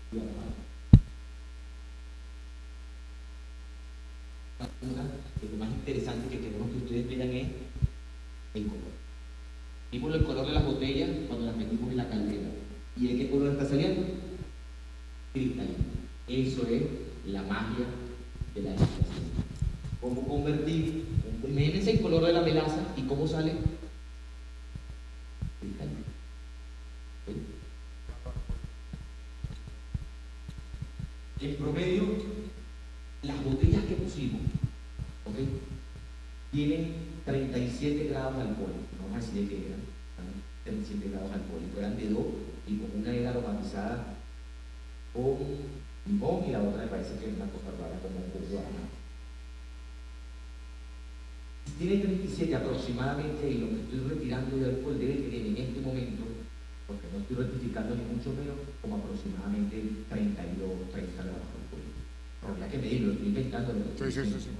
Una de lo más interesante que queremos que ustedes vean es el color. Vimos el color de las botellas cuando las metimos en la caldera. ¿Y de qué color está saliendo? Cristalino. Eso es la magia de la destilación. ¿Cómo convertir? Imagínense el color de la melaza y cómo sale cristalino. ¿Sí? En promedio, las botellas que pusimos, ¿okay?, tienen treinta y siete grados de alcohol. No vamos a decir que eran treinta y siete grados de alcohol. Eran de dos y con una era aromatizada con limón y la otra me parece que es una cosa rara como un guaraná. Tiene treinta y siete aproximadamente y lo que estoy retirando de alcohol debe tener en este momento, porque no estoy rectificando ni mucho menos, como aproximadamente treinta y dos, treinta grados de alcohol. Habría que medirlo, estoy inventando. Sí, sí, sí, sí.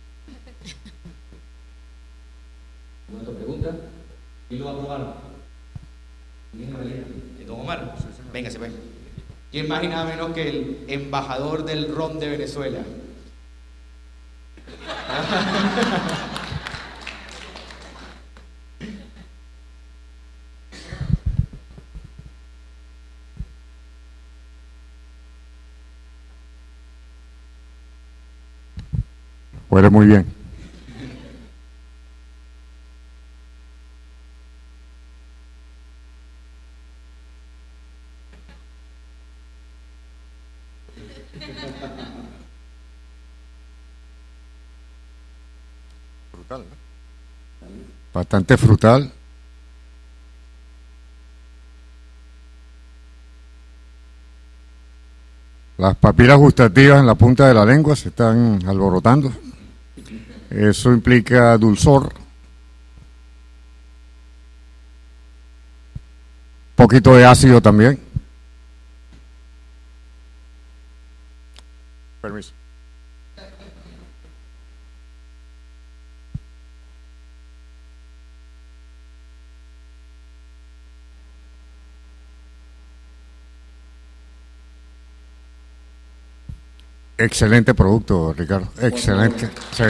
¿Alguna otra pregunta? ¿Quién lo va a probar? ¿Quién es Valera? ¿De Don Omar? Venga, se ve. ¿Quién más y nada menos que el embajador del ron de Venezuela? Huele muy bien. Frutal, ¿no? Bastante frutal. Las papilas gustativas en la punta de la lengua se están alborotando. Eso implica dulzor, poquito de ácido también. Permiso. Excelente producto, Ricardo. Excelente. Sí.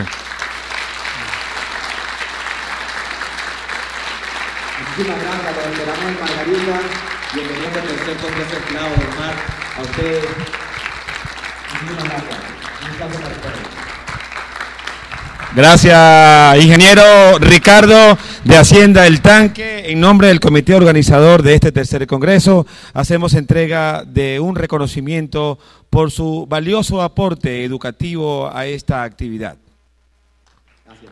Muchísimas gracias, los esperamos en Margarita. Bienvenidos al tercer Congreso Estilado del Mar. A ustedes. Muchísimas gracias. Un aplauso para ustedes. Gracias, ingeniero Ricardo de Hacienda El Tanque. En nombre del comité organizador de este tercer congreso, hacemos entrega de un reconocimiento por su valioso aporte educativo a esta actividad. Gracias.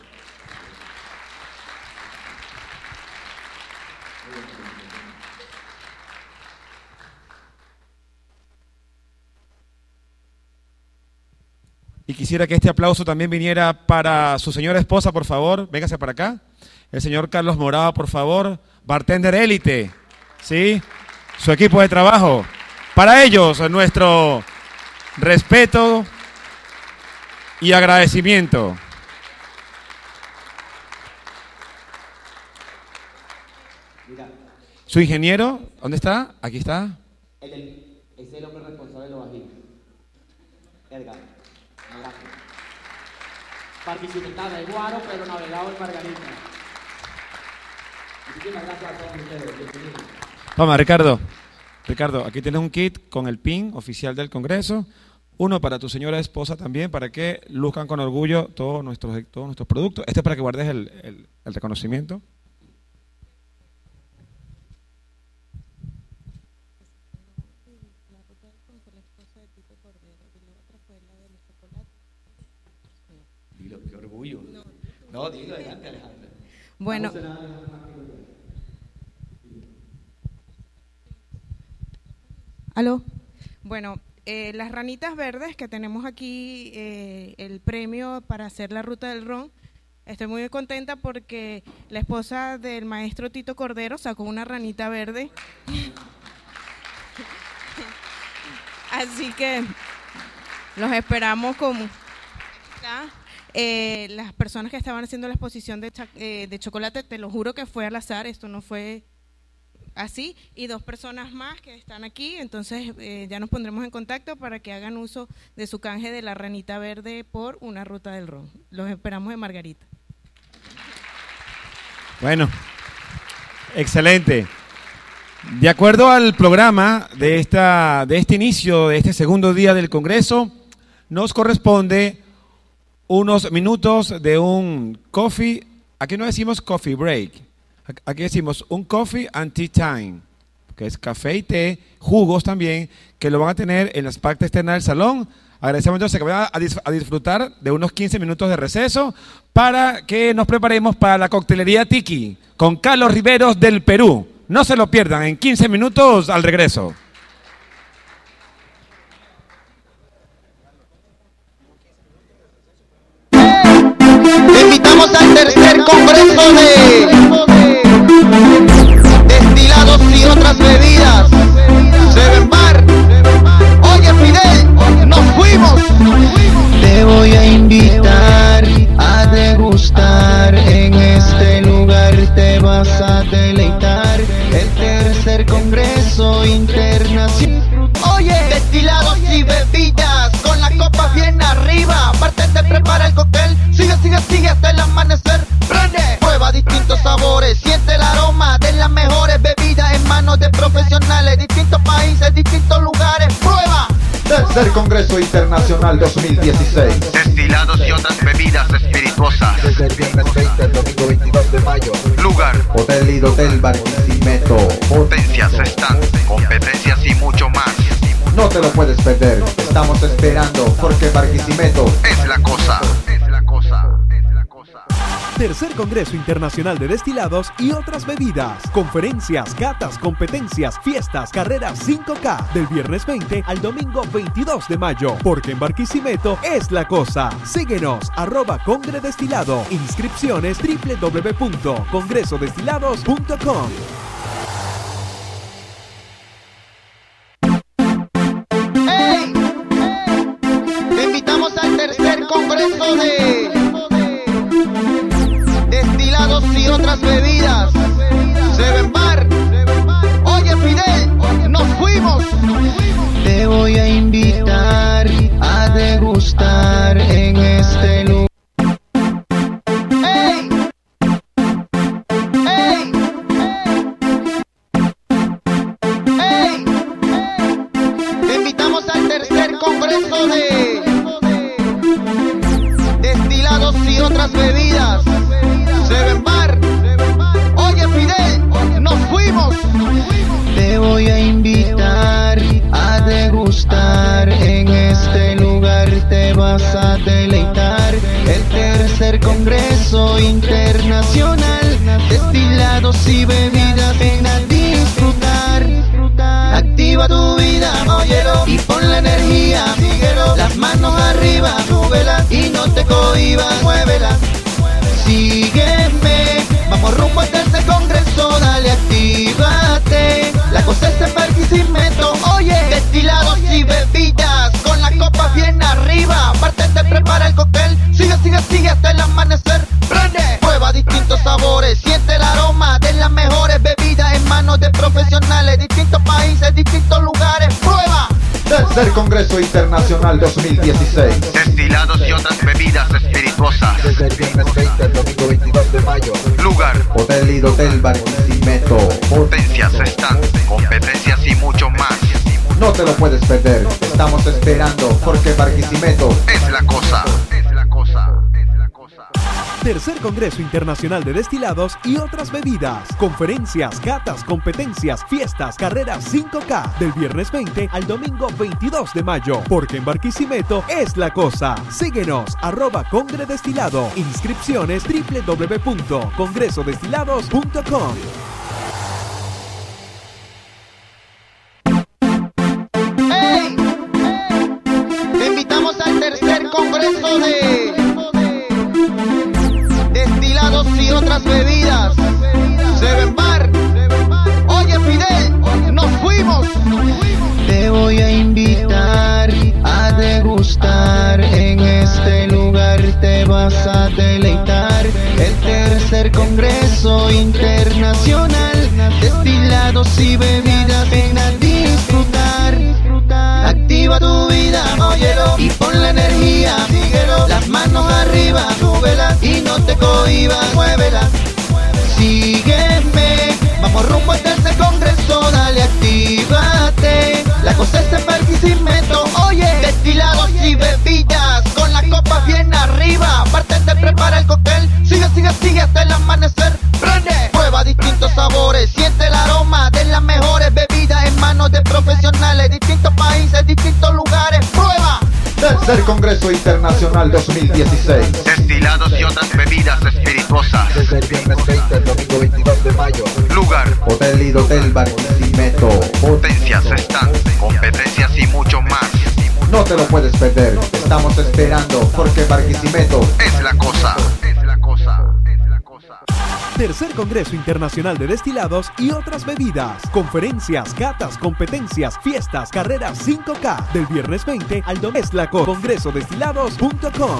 Y quisiera que este aplauso también viniera para su señora esposa, por favor. Véngase para acá. El señor Carlos Morado, por favor. Bartender élite. ¿Sí? Su equipo de trabajo. Para ellos, nuestro respeto y agradecimiento. Su ingeniero, ¿dónde está? Aquí está. El, el, es el hombre responsable de los bajitos. Edgar. Gracias. Participada de Guaro, pero navegado en Margarita. Muchísimas gracias a todos ustedes. Bienvenidos. Toma, Ricardo. Ricardo, aquí tienes un kit con el pin oficial del Congreso. Uno para tu señora esposa también, para que luzcan con orgullo todos nuestros, todos nuestros productos. Este es para que guardes el, el, el reconocimiento. Dilo, qué orgullo. No, dilo adelante, Alejandra. Bueno. ¿Aló? Bueno, eh, las ranitas verdes que tenemos aquí, eh, el premio para hacer la ruta del ron, estoy muy contenta porque la esposa del maestro Tito Cordero sacó una ranita verde. Así que los esperamos como acá. Eh, las personas que estaban haciendo la exposición de, eh, de chocolate, te lo juro que fue al azar, esto no fue así, y dos personas más que están aquí, entonces eh, ya nos pondremos en contacto para que hagan uso de su canje de la ranita verde por una ruta del ron. Los esperamos en Margarita. Bueno, excelente. De acuerdo al programa de, esta, de este inicio, de este segundo día del Congreso, nos corresponde unos minutos de un coffee, aquí no decimos coffee break, aquí decimos un coffee and tea time, que es café y té, jugos también, que lo van a tener en las partes externas del salón. Agradecemos entonces que vayan a disfrutar de unos quince minutos de receso para que nos preparemos para la coctelería Tiki con Carlos Riveros del Perú. No se lo pierdan, en quince minutos al regreso. Te invitamos al tercer congreso de destilados y otras bebidas. Seven Bar. Oye, Fidel, nos fuimos. Te voy a invitar a degustar. En este lugar te vas a deleitar. El tercer congreso internacional. Oye, destilados y bebidas con las copas bien arriba. Bartender prepara el cóctel. Sigue, sigue, sigue hasta el amanecer. Prende, prueba distintos sabores. Siente el aroma de las mejores bebidas en manos de profesionales. Distintos países, distintos lugares. Prueba. Tercer Congreso Internacional dos mil dieciséis. Destilados y otras bebidas espirituosas. Desde el viernes veinte al domingo veintidós de mayo. Lugar: Hotel y Hotel Barquisimeto. Potencias, stands, competencias y mucho más. No te lo puedes perder. Estamos esperando porque Barquisimeto es la cosa. Es la cosa. Es la cosa. Tercer Congreso Internacional de Destilados y otras bebidas. Conferencias, catas, competencias, fiestas, carreras cinco K. Del viernes veinte al domingo veintidós de mayo. Porque en Barquisimeto es la cosa. Síguenos, arroba Congre Destilado. Inscripciones doble u doble u doble u punto congreso destilados punto com. ¡Hey! Te invitamos al tercer congreso de destilados y otras bebidas. Seven Bar. Oye, Fidel, nos fuimos. Te voy a invitar a degustar en este lugar. ¡Hey! ¡Hey! ¡Hey! Te invitamos al tercer congreso de destilados y otras bebidas. Seven Bar. Oye, Fidel, nos fuimos. Te voy a invitar a degustar en este lugar. Te vas a deleitar. El tercer Congreso Internacional. Destilados y bebidas. Ven a disfrutar. Activa tu vida, óyelo, y pon la energía. Síguelo, las manos arriba, súbelas y no te cohibas, muévelas. Sígueme, vamos rumbo al tercer congreso, dale, actívate. La cosa es en Barquisimeto, oye, destilados y bebidas, con las copas bien arriba. Bartender prepara el cóctel. sigue, sigue hasta el amanecer. Prende. Prueba distintos sabores, siente el aroma de las mejores bebidas en manos de profesionales, distintos países, distintos lugares. Prueba. Tercer Congreso Internacional dos mil dieciséis. Destilados y otras bebidas espirituosas. Desde el viernes veinte al domingo veintidós de mayo. Lugar: Hotel y Hotel Barquisimeto. Potencias, stands, competencias y mucho más. No te lo puedes perder. Estamos esperando porque Barquisimeto es la cosa. Es la cosa. Es la cosa. Tercer Congreso Internacional de Destilados y otras bebidas. Conferencias, catas, competencias, fiestas, carreras cinco K. Del viernes veinte al domingo veintidós de mayo. Porque en Barquisimeto es la cosa. Síguenos, arroba Congre Destilado. Inscripciones doble u doble u doble u punto congreso destilados punto com. ¡Hey! Te invitamos al tercer Congreso de Destilados y otras bebidas. Seven Bar. Oye, Fidel, nos fuimos. Te voy a invitar a degustar. En este lugar te vas a deleitar. El tercer Congreso Internacional. Destilados y bebidas, ven a disfrutar. Activa tu vida, óyelo, y pon la energía. Síguelo, las manos arriba, súbelas y no te cohibas, muévelas. Sígueme, vamos rumbo al tercer Congreso, dale, actívate. La cosa es en Barquisimeto, oye, destilados y bebidas, con las copas bien arriba. Aparte te prepara el cóctel, sigue, sigue, sigue hasta el amanecer. Prende. Prueba distintos sabores, siente el aroma de las mejores bebidas en manos de profesionales, distintos países, distintos lugares. Prueba. Tercer Congreso Internacional dos mil dieciséis. Destilados y otras bebidas espirituosas. Desde el viernes veinte al domingo veintidós de mayo. Lugar: Hotel y Hotel Barquisimeto. Potencias, stands, competencias y mucho más. No te lo puedes perder. Estamos esperando porque Barquisimeto es la cosa. Es la cosa. Es la cosa. Tercer Congreso Internacional de Destilados y otras bebidas. Conferencias, catas, competencias, fiestas, carreras cinco K. Del viernes veinte al domingo. Es la cosa. congreso destilados punto com.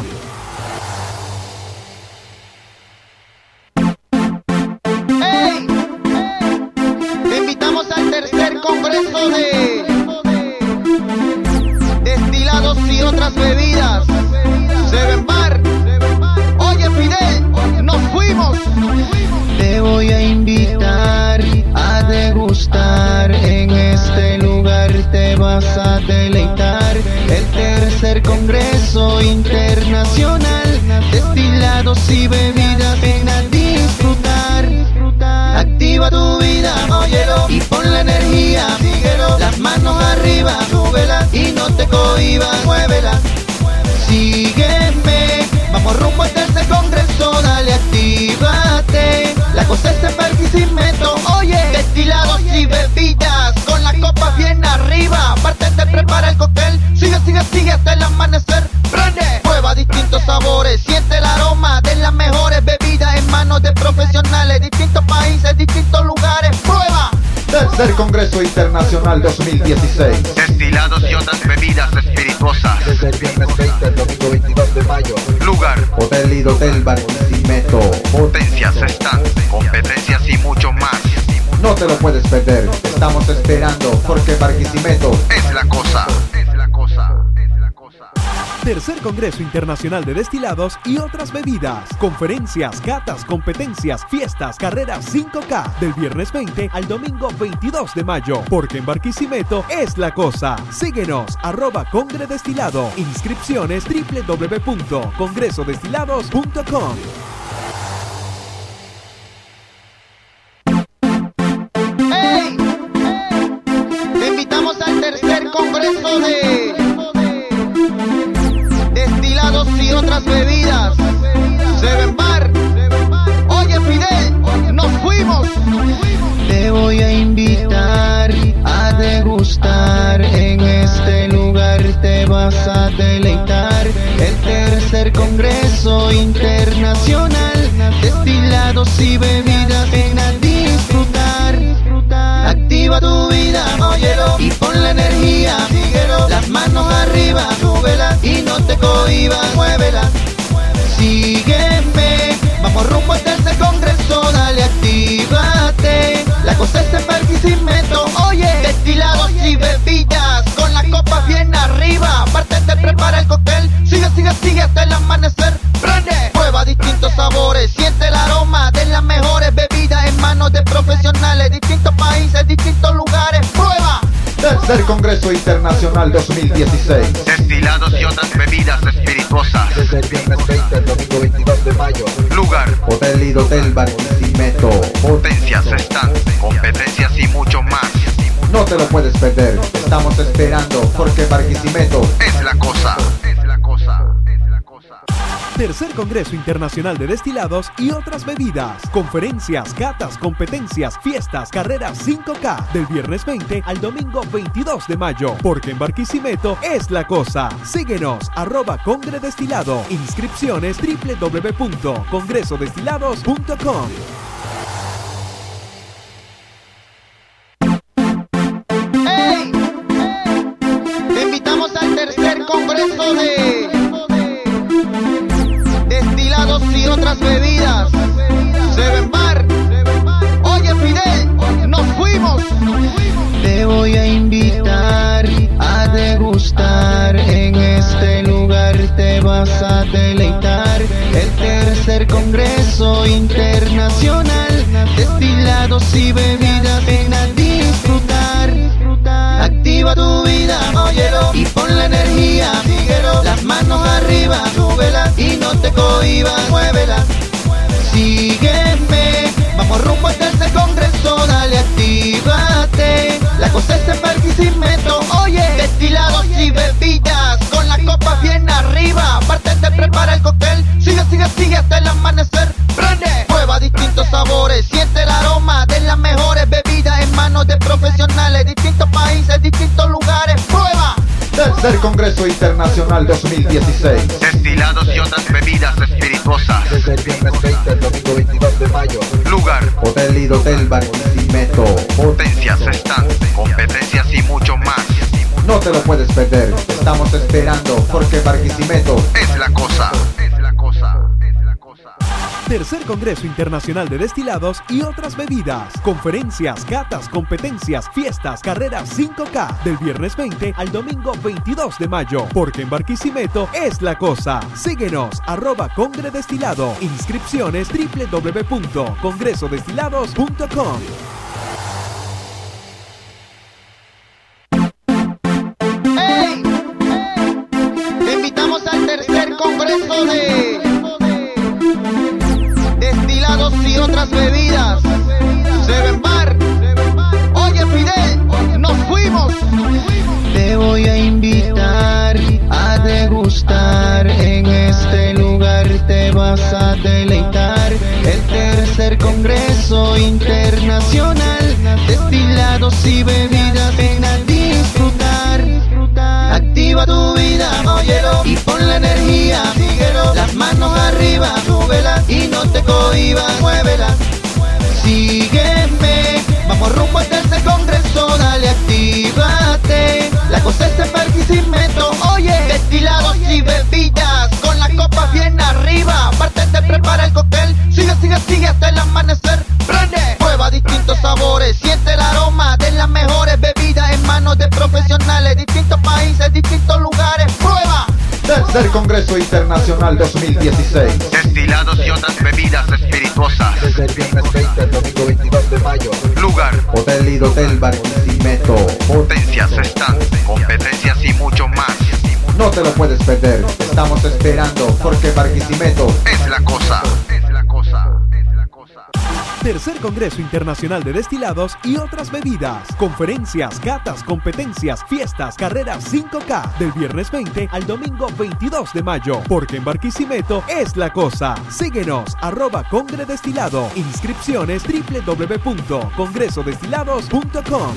¡Hey! Te invitamos al tercer Congreso de Destilados y otras bebidas. Seven Bar. Oye, Fidel, nos fuimos. Te voy a invitar a degustar. En este lugar te vas a deleitar. El tercer Congreso Internacional. Destilados y bebidas, ven a disfrutar. Activa tu vida, óyelo, y pon la energía. Síguelo, las manos arriba, súbelas y no te cohibas, muévelas. Sígueme, vamos rumbo al tercer Congreso, dale, actívate. La cosa es en Barquisimeto, oye, destilados y bebidas, con las copas bien arriba. Aparte te prepara el cóctel, sigue, sigue, sigue hasta el amanecer. Prende. Prueba distintos sabores, siente el aroma de las mejores bebidas en manos de profesionales, distintos países, distintos lugares. Prueba. Tercer Congreso Internacional dos mil dieciséis. Destilados y otras bebidas espirituosas. Desde el viernes veinte al domingo veintidós de mayo. Lugar: Hotel y Hotel Barquisimeto. Potencias, stands, competencias y mucho más. No te lo puedes perder. Estamos esperando porque Barquisimeto es la cosa. Es la cosa. Es la cosa. Tercer Congreso Internacional de Destilados y otras bebidas. Conferencias, catas, competencias, fiestas, carreras cinco K. Del viernes veinte al domingo veintidós de mayo. Porque en Barquisimeto es la cosa. Síguenos, arroba Congre Destilado. Inscripciones doble u doble u doble u punto congreso destilados punto com. ¡Hey! Te invitamos al tercer Congreso de Destilados y otras bebidas. Seven Bar. Oye, Fidel, nos fuimos. Te voy a invitar a degustar. En este lugar te vas a deleitar. El tercer Congreso Internacional. Destilados y bebidas, ven a disfrutar. Activa tu vida, óyelo, y pon la energía. Síguelo, las manos arriba, súbelas y no te cohibas, muévelas. Sígueme, vamos rumbo al tercer congreso, dale, actívate. La cosa es en Barquisimeto, oye, destilados y bebidas, con las copas bien arriba. Aparte te prepara el cóctel, sigue, sigue, sigue hasta el amanecer. Prende, prueba distintos sabores, siente el aroma de las mejores bebidas en manos de profesionales, distintos países, distintos lugares. Prueba. Tercer Congreso Internacional dos mil dieciséis. Destilados y otras bebidas espirituosas. Desde el viernes veinte al domingo veintidós de mayo. Lugar: Hotel y Hotel Barquisimeto. Potencias, stands, competencias y mucho más. No te lo puedes perder. Estamos esperando porque Barquisimeto es la cosa. Es la cosa. Tercer Congreso Internacional de Destilados y otras bebidas. Conferencias, catas, competencias, fiestas, carreras cinco K. Del viernes veinte al domingo veintidós de mayo. Porque en Barquisimeto es la cosa. Síguenos, arroba Congre Destilado. Inscripciones doble u doble u doble u punto congreso destilados punto com. ¡Hey! Te invitamos al tercer Congreso de Destilados y otras bebidas. Seven Bar. Oye, Fidel, nos fuimos. Te voy a invitar a degustar. En este lugar te vas a deleitar. El tercer Congreso Internacional. Destilados y bebidas. Ven a disfrutar. Activa tu vida, óyelo, y pon la energía, síguelo, las manos arriba, súbela y no te cohibas, muévela. Sígueme, vamos rumbo al tercer congreso, dale, actívate. La cosa es en Barquisimeto, oye, destilados y bebidas, con las copas bien arriba. Aparte te prepara el cóctel, sigue, sigue, sigue hasta el amanecer. Prende, prueba distintos sabores, siente el aroma de las mejores bebidas en manos de profesionales, distintos países, distintos lugares. Prueba. Tercer Congreso Internacional dos mil dieciséis. Destilados y otras bebidas espirituosas. Desde el viernes veinte al domingo veintidós de mayo. Lugar: Hotel y Hotel Barquisimeto. Potencias, stands, competencias y mucho más. No te lo puedes perder. Estamos esperando porque Barquisimeto es la cosa. Es la cosa. Tercer Congreso Internacional de Destilados y otras bebidas. Conferencias, catas, competencias, fiestas, carreras cinco K. Del viernes veinte al domingo veintidós de mayo. Porque en Barquisimeto es la cosa. Síguenos, arroba Congre Destilado. Inscripciones doble u doble u doble u punto congreso destilados punto com. ¡Hey! Te invitamos al tercer congreso de Destilados y otras bebidas. Seven Bar. Oye, Fidel, nos fuimos. Te voy a invitar a degustar. En este lugar te vas a deleitar. El tercer Congreso Internacional. Destilados y bebidas. Ven a disfrutar. Activa tu vida, óyelo, y pon la energía, síguelo, las manos arriba, súbela y no te cohibas, muévela. Sígueme, vamos rumbo al tercer congreso, dale, actívate. La cosa es en Barquisimeto, oye, destilados y bebidas, con las copas bien arriba. Aparte te prepara el cóctel, sigue, sigue, sigue hasta el amanecer. Prende, prueba distintos sabores, siente el aroma de las mejores bebidas en manos de profesionales, distintos países, distintos lugares. Prueba. Tercer Congreso Internacional dos mil dieciséis. Destilados y otras bebidas espirituosas. Desde el viernes veinte al domingo veintidós de mayo. Lugar: Hotel y Hotel Barquisimeto. Potencias, stands, competencias y mucho más. No te lo puedes perder. Estamos esperando porque Barquisimeto es la cosa. Es la cosa. Tercer Congreso Internacional de Destilados y otras bebidas. Conferencias, catas, competencias, fiestas, carreras cinco K. Del viernes veinte al domingo veintidós de mayo. Porque en Barquisimeto es la cosa. Síguenos, arroba Congre Destilado. Inscripciones doble u doble u doble u punto congreso destilados punto com.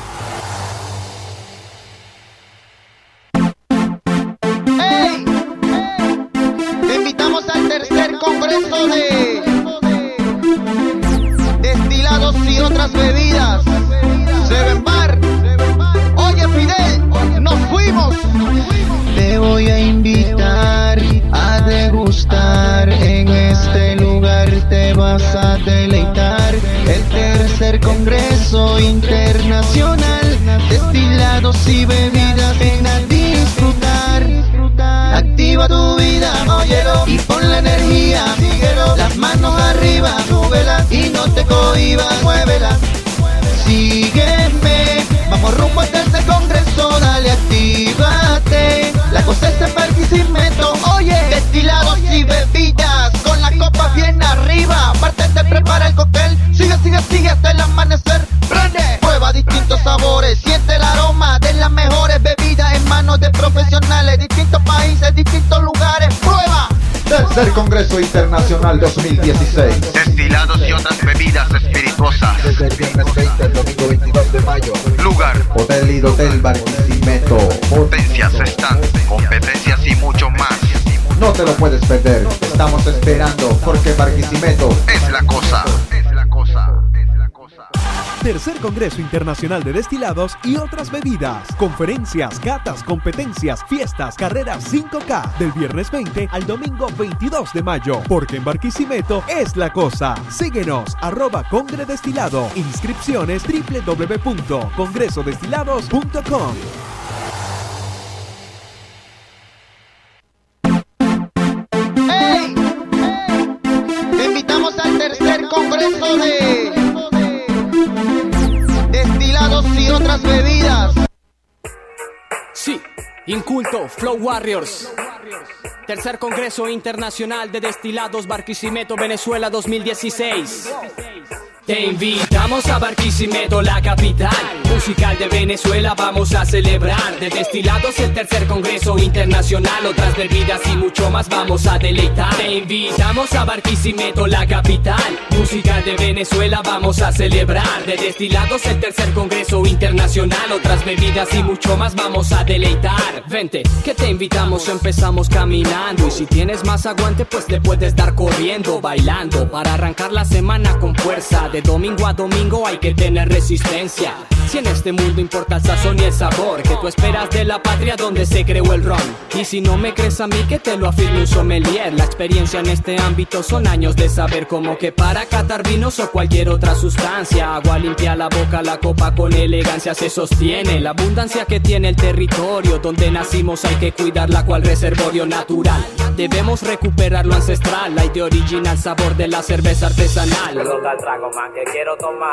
¡Hey! Te invitamos al tercer congreso de Destilados y otras bebidas. Seven Bar. Oye, Fidel, nos fuimos. Te voy a invitar a degustar. vas a deleitar. El tercer Congreso Internacional, destilados y bebidas, ven a disfrutar. Activa tu vida, óyelo, y pon la energía, síguelo. Las manos arriba, súbelas y no te cohibas, muévelas. Sígueme, vamos rumbo al tercer Congreso, dale, actívate. La cosa es en Barquisimeto, oye, destilados y bebidas, con las copas bien arriba. Bartender prepara el cóctel, sigue, sigue, sigue hasta el amanecer. Prende, prueba distintos sabores, siente el aroma de las mejores bebidas en manos de profesionales, distintos países, distintos lugares. Prueba. Tercer Congreso Internacional dos mil dieciséis. Destilados y otras bebidas espirituosas. Desde el viernes veinte al domingo veintidós de mayo. Lugar: Hotel y Hotel Barquisimeto. Potencias, stands, competencias y mucho más. No te lo puedes perder. Estamos esperando porque Barquisimeto es la cosa. Es la cosa. Tercer Congreso Internacional de Destilados y otras bebidas. Conferencias, catas, competencias, fiestas, carreras cinco K. Del viernes veinte al domingo veintidós de mayo. Porque en Barquisimeto es la cosa. Síguenos, arroba Congre Destilado. Inscripciones doble u doble u doble u punto congreso destilados punto com. ¡Hey! Te invitamos al tercer Congreso de Destilados y otras bebidas. Sí, Inculto, Flow Warriors. Tercer Congreso Internacional de Destilados Barquisimeto, Venezuela dos mil dieciséis. Te invitamos a Barquisimeto, la capital musical de Venezuela. Vamos a celebrar de destilados el tercer Congreso Internacional, otras bebidas y mucho más vamos a deleitar. Te invitamos a Barquisimeto, la capital musical de Venezuela. Vamos a celebrar de destilados el tercer Congreso Internacional, otras bebidas y mucho más vamos a deleitar. Vente, que te invitamos, empezamos caminando y si tienes más aguante pues le puedes dar corriendo, bailando para arrancar la semana con fuerza. De domingo a domingo hay que tener resistencia. Si en este mundo importa el sazón y el sabor que tú esperas de la patria donde se creó el ron. Y si no me crees a mí que te lo afirme un sommelier. La experiencia en este ámbito son años de saber como que para catar vinos o cualquier otra sustancia. Agua limpia la boca, la copa con elegancia se sostiene. La abundancia que tiene el territorio donde nacimos hay que cuidarla cual reservorio natural. Debemos recuperar lo ancestral, hay de original sabor de la cerveza artesanal. Que quiero tomar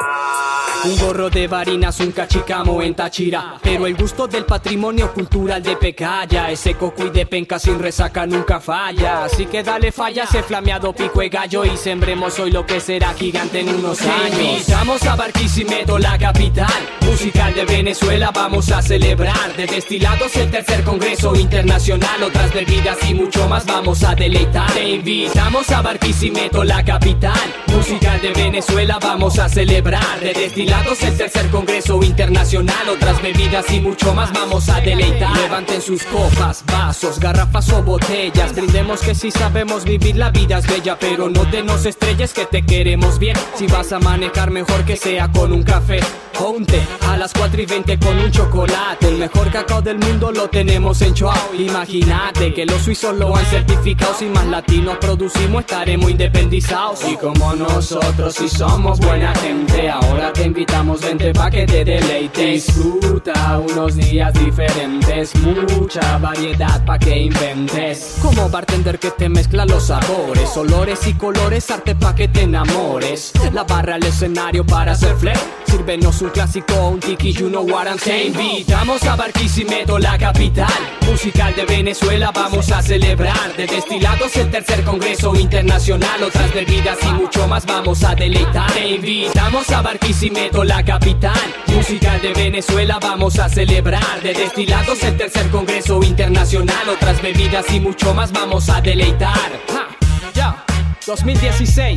un gorro de varinas, un cachicamo en Táchira, pero el gusto del patrimonio cultural de Pecaya, ese cocuy de penca sin resaca nunca falla. Así que dale falla ese flameado pico de gallo y sembremos hoy lo que será gigante en unos años. Te invitamos a Barquisimeto, la capital musical de Venezuela. Vamos a celebrar de destilados el tercer Congreso Internacional, otras bebidas y mucho más vamos a deleitar. Te invitamos a Barquisimeto, la capital musical de Venezuela. Vamos a celebrar de destilados el tercer Congreso Internacional, otras bebidas y mucho más vamos a deleitar. Levanten sus copas, vasos, garrafas o botellas. Brindemos que si sabemos vivir la vida es bella, pero no te nos estrelles que te queremos bien. Si vas a manejar mejor que sea con un café o un té a las cuatro y veinte con un chocolate. El mejor cacao del mundo lo tenemos en Choao. Imagínate que los suizos lo han certificado. Si más latinos producimos estaremos independizados. Y como nosotros si somos buena gente, ahora te invitamos, vente pa' que te deleites. Disfruta unos días diferentes, mucha variedad pa' que inventes. Como bartender que te mezcla los sabores, olores y colores, arte pa' que te enamores. La barra al escenario para hacer flex, sírvenos un clásico, un tiki, you know what I'm saying. Te invitamos a Barquisimeto, la capital musical de Venezuela. Vamos a celebrar de destilados el tercer Congreso Internacional, otras bebidas y mucho más vamos a deleitar. Te invitamos a Barquisimeto, la capital musical de Venezuela. Vamos a celebrar de destilados el tercer Congreso Internacional, otras bebidas y mucho más vamos a deleitar. Ja, ya, dos mil dieciséis,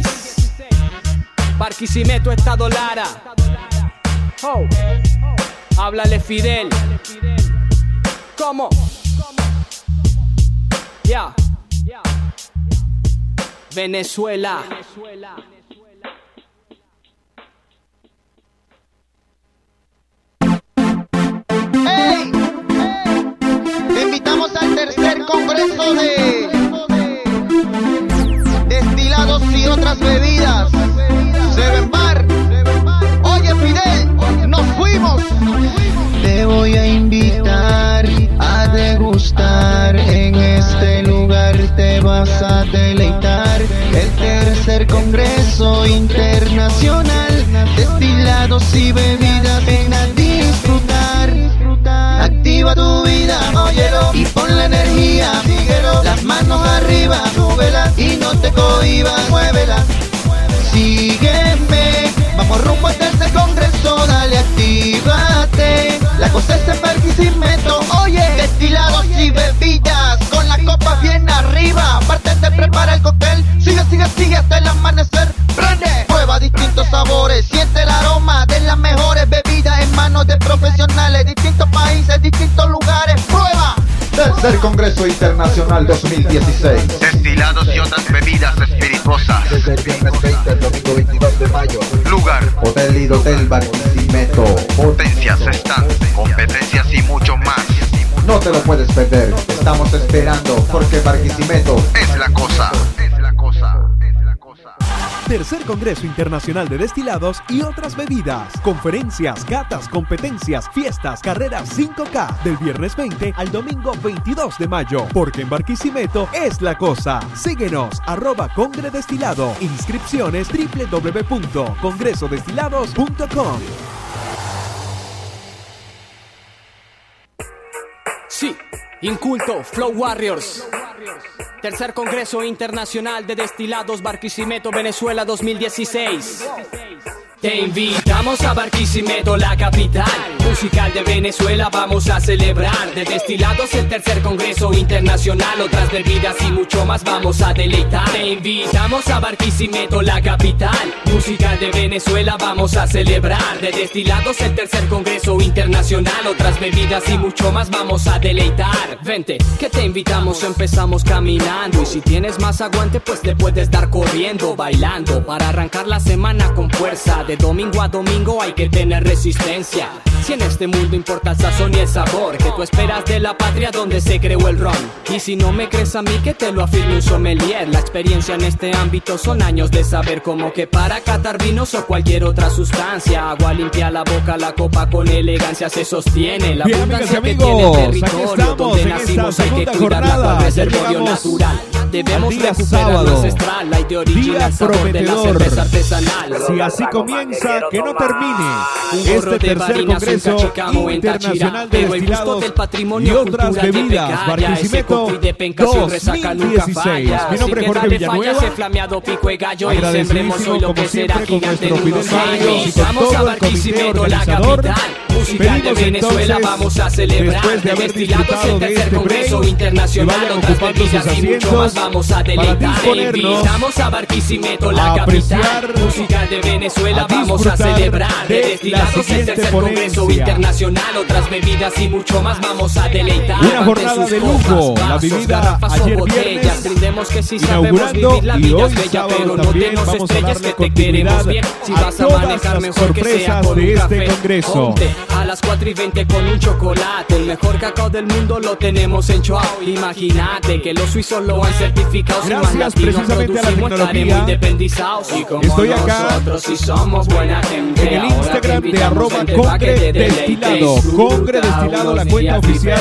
Barquisimeto, Estado Lara. Oh, háblale Fidel. ¿Cómo? Ya, yeah. Venezuela. ¡Hey! Te invitamos al tercer Congreso de Destilados y otras bebidas. destilados y bebidas, ven a disfrutar. Activa tu vida, óyelo, y pon la energía, síguelo. Las manos arriba, súbela y no te cohibas, muévela. Sígueme, vamos rumbo al tercer congreso, dale, actívate. La cosa es en Barquisimeto, oye, destilados y bebidas, con las copas bien arriba. Bartender prepara el cóctel, sigue, sigue, sigue hasta el amanecer. Prende, prueba distintos sabores, siente el aroma de las mejores bebidas en manos de profesionales, distintos países, distintos lugares. Prueba. Tercer Congreso Internacional dos mil dieciséis. Destilados y otras bebidas espirituosas. Desde el viernes veinte al domingo veintidós de mayo. Lugar: Hotel y Hotel Barquisimeto. Potencias, stand, competencias y mucho más. No te lo puedes perder. Estamos esperando porque Barquisimeto es la cosa. Es la cosa. Tercer Congreso Internacional de Destilados y otras bebidas. Conferencias, catas, competencias, fiestas, carreras cinco K. Del viernes veinte al domingo veintidós de mayo. Porque en Barquisimeto es la cosa. Síguenos, arroba Congre Destilado. Inscripciones doble u doble u doble u punto congreso destilados punto com. Sí, Inculto Flow Warriors. Tercer Congreso Internacional de Destilados Barquisimeto, Venezuela dos mil dieciséis. Te invitamos a Barquisimeto, la capital musical de Venezuela. Vamos a celebrar de destilados el tercer Congreso Internacional. Otras bebidas y mucho más vamos a deleitar. Te invitamos a Barquisimeto, la capital musical de Venezuela. Vamos a celebrar de destilados el tercer Congreso Internacional. Otras bebidas y mucho más vamos a deleitar. Vente, que te invitamos, empezamos caminando. Y si tienes más aguante, pues le puedes dar corriendo, bailando, para arrancar la semana con fuerza. De domingo a domingo hay que tener resistencia. Si en este mundo importa el sazón y el sabor que tú esperas de la patria donde se creó el ron. Y si no me crees a mí, que te lo afirme un sommelier. La experiencia en este ámbito son años de saber, como que para catar vinos o cualquier otra sustancia. Agua limpia la boca, la copa con elegancia se sostiene. La Bien, abundancia amigas y que tiene el amigos, aquí territorio estamos donde en nacimos esta hay que segunda cuidarla jornada. con reservorio Llegamos natural. Debemos al día recuperar sábado, lo ancestral, la de original día sabor de la prometedor. cerveza artesanal. Si así comienza, que no termine Un gorro este de tercer barinas, un Congreso cachicamo en Táchira, Internacional de pero el gusto Destilados del patrimonio y otras cultural de bebidas. Pecaya, ese Barquisimeto coco y de penca sin resaca dos mil nunca dieciséis. falla. Mi nombre es Así Jorge que dale falla Villanueva. ese flameado pico de gallo y sembremos hoy lo Agradecidísimo, que como será siempre, con gigante en nuestro unos Fidel Barrios y años. con Vamos a todo el comité Barquisimeto, la organizador. capital musical de Pedimos Venezuela. entonces, Vamos a celebrar después de de haber destilados disfrutado el de tercer este Congreso break, Internacional. que vayan Otras ocupando sus bebidas y mucho asientos más vamos a para deleitar. disponernos Invitamos a Barquisimeto, a la capital apreciar, musical de Venezuela. a Vamos a disfrutar celebrar de de la destilados el siguiente tercer Congreso ponencia. Internacional. Otras bebidas y mucho más vamos a deleitar. Una Levanten jornada sus de copas, lujo, la vasos, vivida garrafas o ayer botellas. viernes, Brindemos que si sabemos inaugurando, vivir la y vida hoy es bella, sábado pero no también te nos vamos a estrelles darle que te queremos continuidad bien. Si a vas a todas manejar las mejor que sea sorpresas con de un este café. congreso. Ponte a las cuatro y veinte con un chocolate. El mejor cacao del mundo lo tenemos en Choao. Imagínate que los suizos lo han certificado. Si Gracias más latinos precisamente a la producimos, tecnología. estaremos independizados. Y como Estoy acá nosotros sí somos buena gente. en el Ahora te Instagram de invitamos, arroba vente pa' que Congre te deleites. Destilado. Congre Destilado, la cuenta oficial.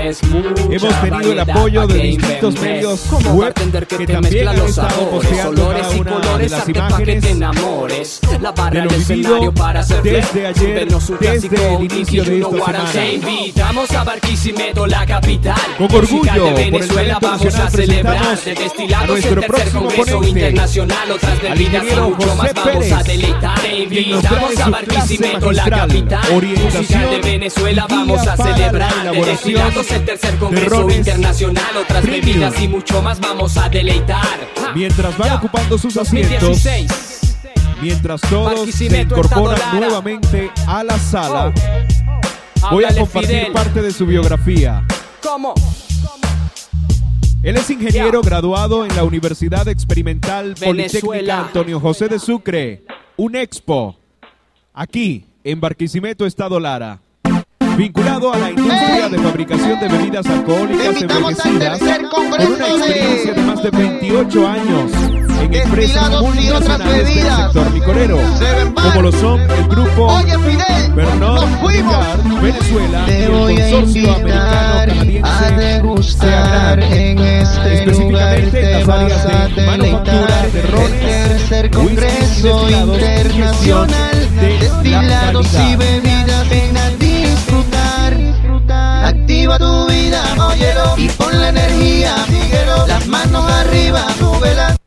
Hemos tenido el apoyo de distintos medios web que también han estado posteando cada y una de colores, las arte pa' que te imágenes enamores. La barra de del lo vivido escenario para hacer desde ayer, Vernos un desde clásico, el inicio de you know esta what I'm semana. saying. Invitamos a Barquisimeto, la capital Con musical orgullo, de por el Venezuela. talento Vamos nacional, a celebrar presentamos de a destilados nuestro el tercer próximo Congreso ponente, Internacional. Otras al bebidas y ingeniero mucho más José vamos a Pérez, deleitar. Te quien nos invitamos trae a su clase Barquisimeto, la magistral, capital orientación musical de Venezuela. y guía Vamos a para la celebrar de elaboración destilados el tercer de Congreso rones Internacional. Otras premium. bebidas y mucho más vamos a deleitar. Mientras van Ya. ocupando sus dos mil asientos, dieciséis. mientras todos se Barquisimeto, incorporan Estado Lara. nuevamente a la sala, Oh. voy a Háblale, compartir Fidel. parte de su biografía. ¿Cómo? Él es ingeniero Ya. graduado en la Universidad Experimental Politécnica Venezuela. Antonio José de Sucre, un expo, aquí en Barquisimeto, Estado Lara. Vinculado a la industria de fabricación de bebidas alcohólicas envejecidas, con una experiencia de más de veintiocho años en empresas Destilados y otras multinacionales del bebidas. sector licorero, Seven Bar. como lo son el grupo Oye, Fidel, Pernod nos fuimos. Ricard, Venezuela, y Te el voy a consorcio invitar americano a canadiense degustar en este lugar. específicamente Te en las vas áreas a de manufactura deleitar. de El rones, tercer whiskies y Congreso destilados, Internacional de Destilados la y calidad. bebidas, ven a disfrutar. Activa tu vida, óyelo, y pon la energía, síguelo. Las manos arriba, súbela.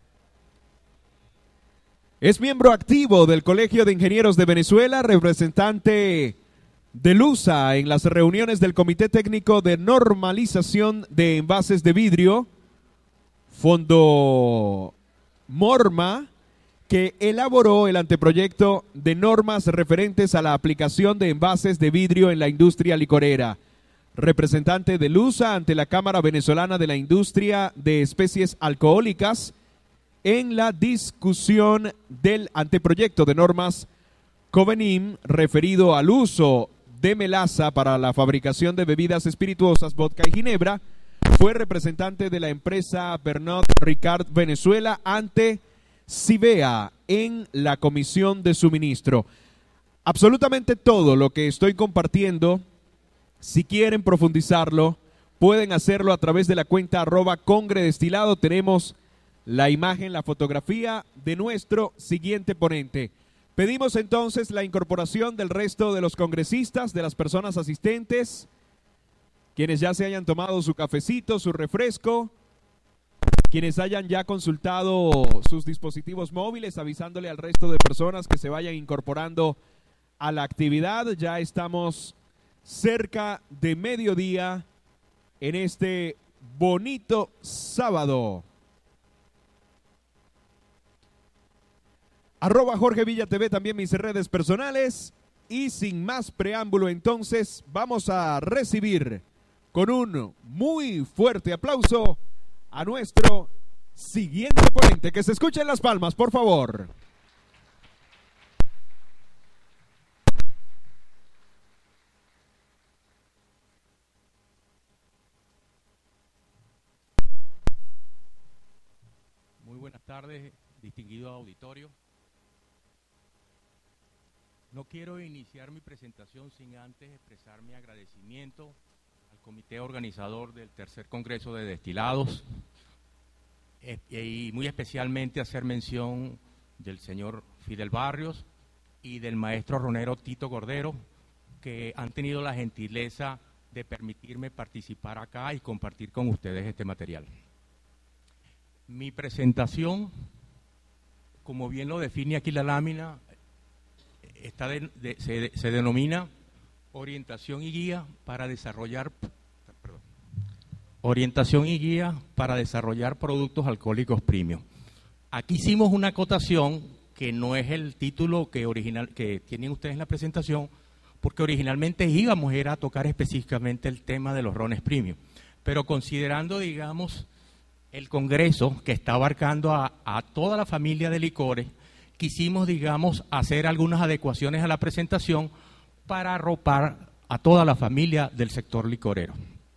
Es miembro activo del Colegio de Ingenieros de Venezuela, representante de LUSA en las reuniones del Comité Técnico de Normalización de Envases de Vidrio, Fondo Morma, que elaboró el anteproyecto de normas referentes a la aplicación de envases de vidrio en la industria licorera. Representante de LUSA ante la Cámara Venezolana de la Industria de Especies Alcohólicas en la discusión del anteproyecto de normas Covenim referido al uso de melaza para la fabricación de bebidas espirituosas, vodka y ginebra. Fue representante de la empresa Pernod Ricard Venezuela ante Civea en la Comisión de Suministro. Absolutamente todo lo que estoy compartiendo, si quieren profundizarlo, pueden hacerlo a través de la cuenta arroba congredestilado. Tenemos la imagen, la fotografía de nuestro siguiente ponente. Pedimos entonces la incorporación del resto de los congresistas, de las personas asistentes, quienes ya se hayan tomado su cafecito, su refresco, quienes hayan ya consultado sus dispositivos móviles, avisándole al resto de personas que se vayan incorporando a la actividad. Ya estamos cerca de mediodía en este bonito sábado. Arroba Jorge Villa T V, también mis redes personales. Y sin más preámbulo, entonces, vamos a recibir con un muy fuerte aplauso a nuestro siguiente ponente. Que se escuchen las palmas, por favor. Muy buenas tardes, distinguido auditorio. No quiero iniciar mi presentación sin antes expresar mi agradecimiento al comité organizador del tercer Congreso de Destilados eh, y muy especialmente hacer mención del señor Fidel Barrios y del maestro ronero Tito Cordero, que han tenido la gentileza de permitirme participar acá y compartir con ustedes este material. Mi presentación, como bien lo define aquí la lámina, Está de, de, se, se denomina orientación y guía para desarrollar perdón, orientación y guía para desarrollar productos alcohólicos premium. Aquí hicimos una acotación que no es el título que original que tienen ustedes en la presentación, porque originalmente íbamos era a tocar específicamente el tema de los rones premium, pero considerando, digamos, el congreso que está abarcando a, a toda la familia de licores, quisimos, digamos, hacer algunas adecuaciones a la presentación para arropar a toda la familia del sector licorero.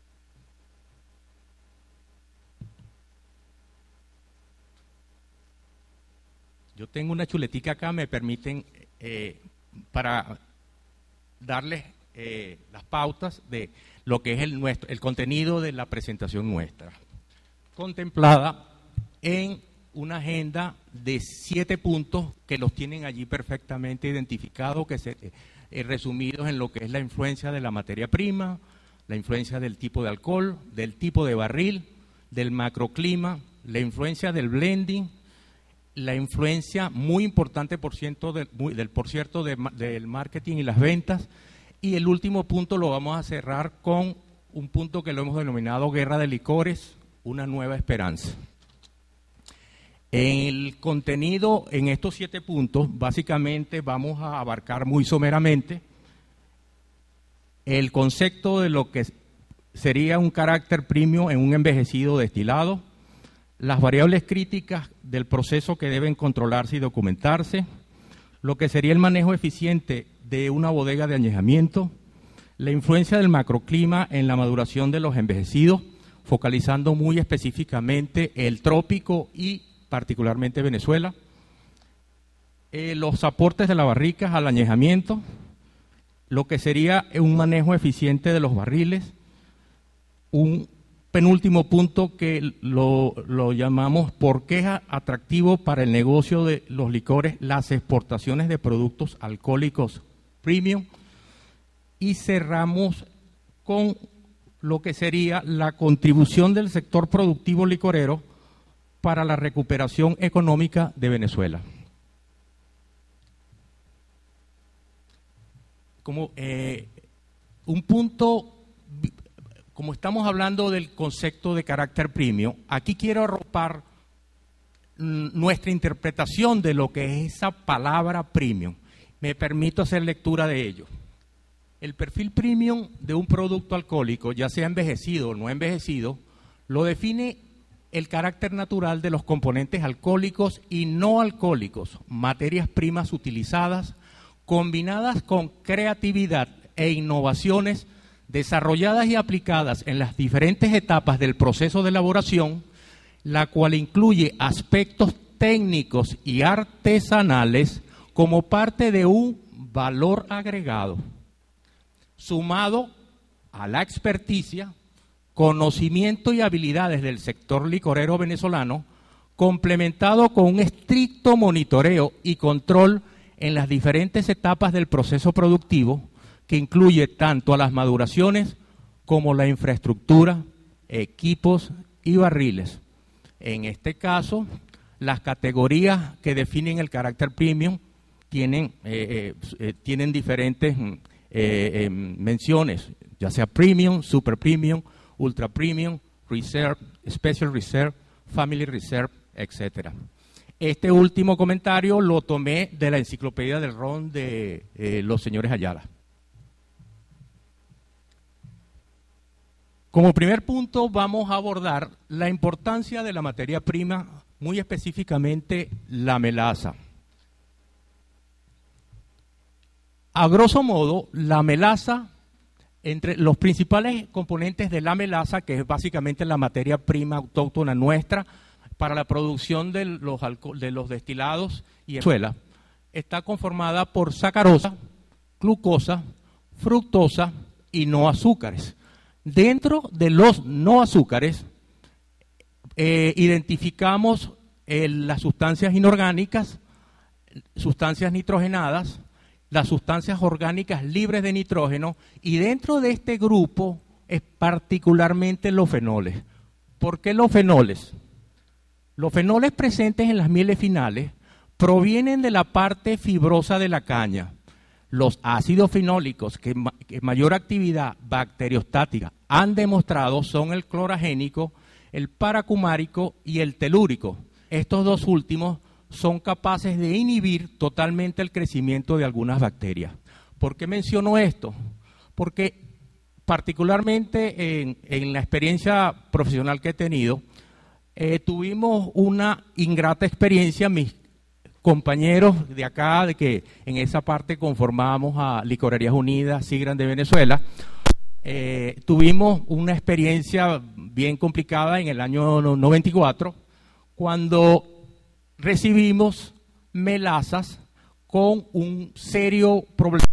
Yo tengo una chuletica acá, me permiten, eh, para darles eh, las pautas de lo que es el, nuestro, el contenido de la presentación nuestra, contemplada en una agenda de siete puntos que los tienen allí perfectamente identificados, que se eh, resumidos en lo que es la influencia de la materia prima, la influencia del tipo de alcohol, del tipo de barril, del macroclima, la influencia del blending, la influencia muy importante por ciento de, muy, del por cierto de, del marketing y las ventas, y el último punto lo vamos a cerrar con un punto que lo hemos denominado guerra de licores, una nueva esperanza. El contenido en estos siete puntos, básicamente vamos a abarcar muy someramente el concepto de lo que sería un carácter premium en un envejecido destilado, las variables críticas del proceso que deben controlarse y documentarse, lo que sería el manejo eficiente de una bodega de añejamiento, la influencia del macroclima en la maduración de los envejecidos, focalizando muy específicamente el trópico y particularmente Venezuela, eh, los aportes de las barricas al añejamiento, lo que sería un manejo eficiente de los barriles, un penúltimo punto que lo, lo llamamos ¿por qué es atractivo para el negocio de los licores las exportaciones de productos alcohólicos premium? Y cerramos con lo que sería la contribución del sector productivo licorero para la recuperación económica de Venezuela. Como eh, un punto, como estamos hablando del concepto de carácter premium, aquí quiero arropar nuestra interpretación de lo que es esa palabra premium. Me permito hacer lectura de ello. El perfil premium de un producto alcohólico, ya sea envejecido o no envejecido, lo define el carácter natural de los componentes alcohólicos y no alcohólicos, materias primas utilizadas, combinadas con creatividad e innovaciones desarrolladas y aplicadas en las diferentes etapas del proceso de elaboración, la cual incluye aspectos técnicos y artesanales como parte de un valor agregado, sumado a la experticia, conocimiento y habilidades del sector licorero venezolano, complementado con un estricto monitoreo y control en las diferentes etapas del proceso productivo, que incluye tanto a las maduraciones como la infraestructura, equipos y barriles. En este caso, las categorías que definen el carácter premium tienen, eh, eh, tienen diferentes eh, eh, menciones, ya sea premium, super premium, ultra premium, reserve, special reserve, family reserve, etcétera. Este último comentario lo tomé de la enciclopedia del ron de eh, los señores Ayala. Como primer punto vamos a abordar la importancia de la materia prima, muy específicamente la melaza. A grosso modo, la melaza, entre los principales componentes de la melaza, que es básicamente la materia prima autóctona nuestra para la producción de los, de los destilados y Venezuela, está conformada por sacarosa, glucosa, fructosa y no azúcares. Dentro de los no azúcares, eh, identificamos eh, las sustancias inorgánicas, sustancias nitrogenadas, las sustancias orgánicas libres de nitrógeno, y dentro de este grupo es particularmente los fenoles. ¿Por qué los fenoles? Los fenoles presentes en las mieles finales provienen de la parte fibrosa de la caña. Los ácidos fenólicos que, ma que mayor actividad bacteriostática han demostrado son el cloragénico, el paracumárico y el telúrico. Estos dos últimos son capaces de inhibir totalmente el crecimiento de algunas bacterias. ¿Por qué menciono esto? Porque particularmente en, en la experiencia profesional que he tenido, eh, tuvimos una ingrata experiencia, mis compañeros de acá, de que en esa parte conformábamos a Licorerías Unidas, Sigran de Venezuela, eh, tuvimos una experiencia bien complicada en el año noventa y cuatro, cuando recibimos melazas con un serio problema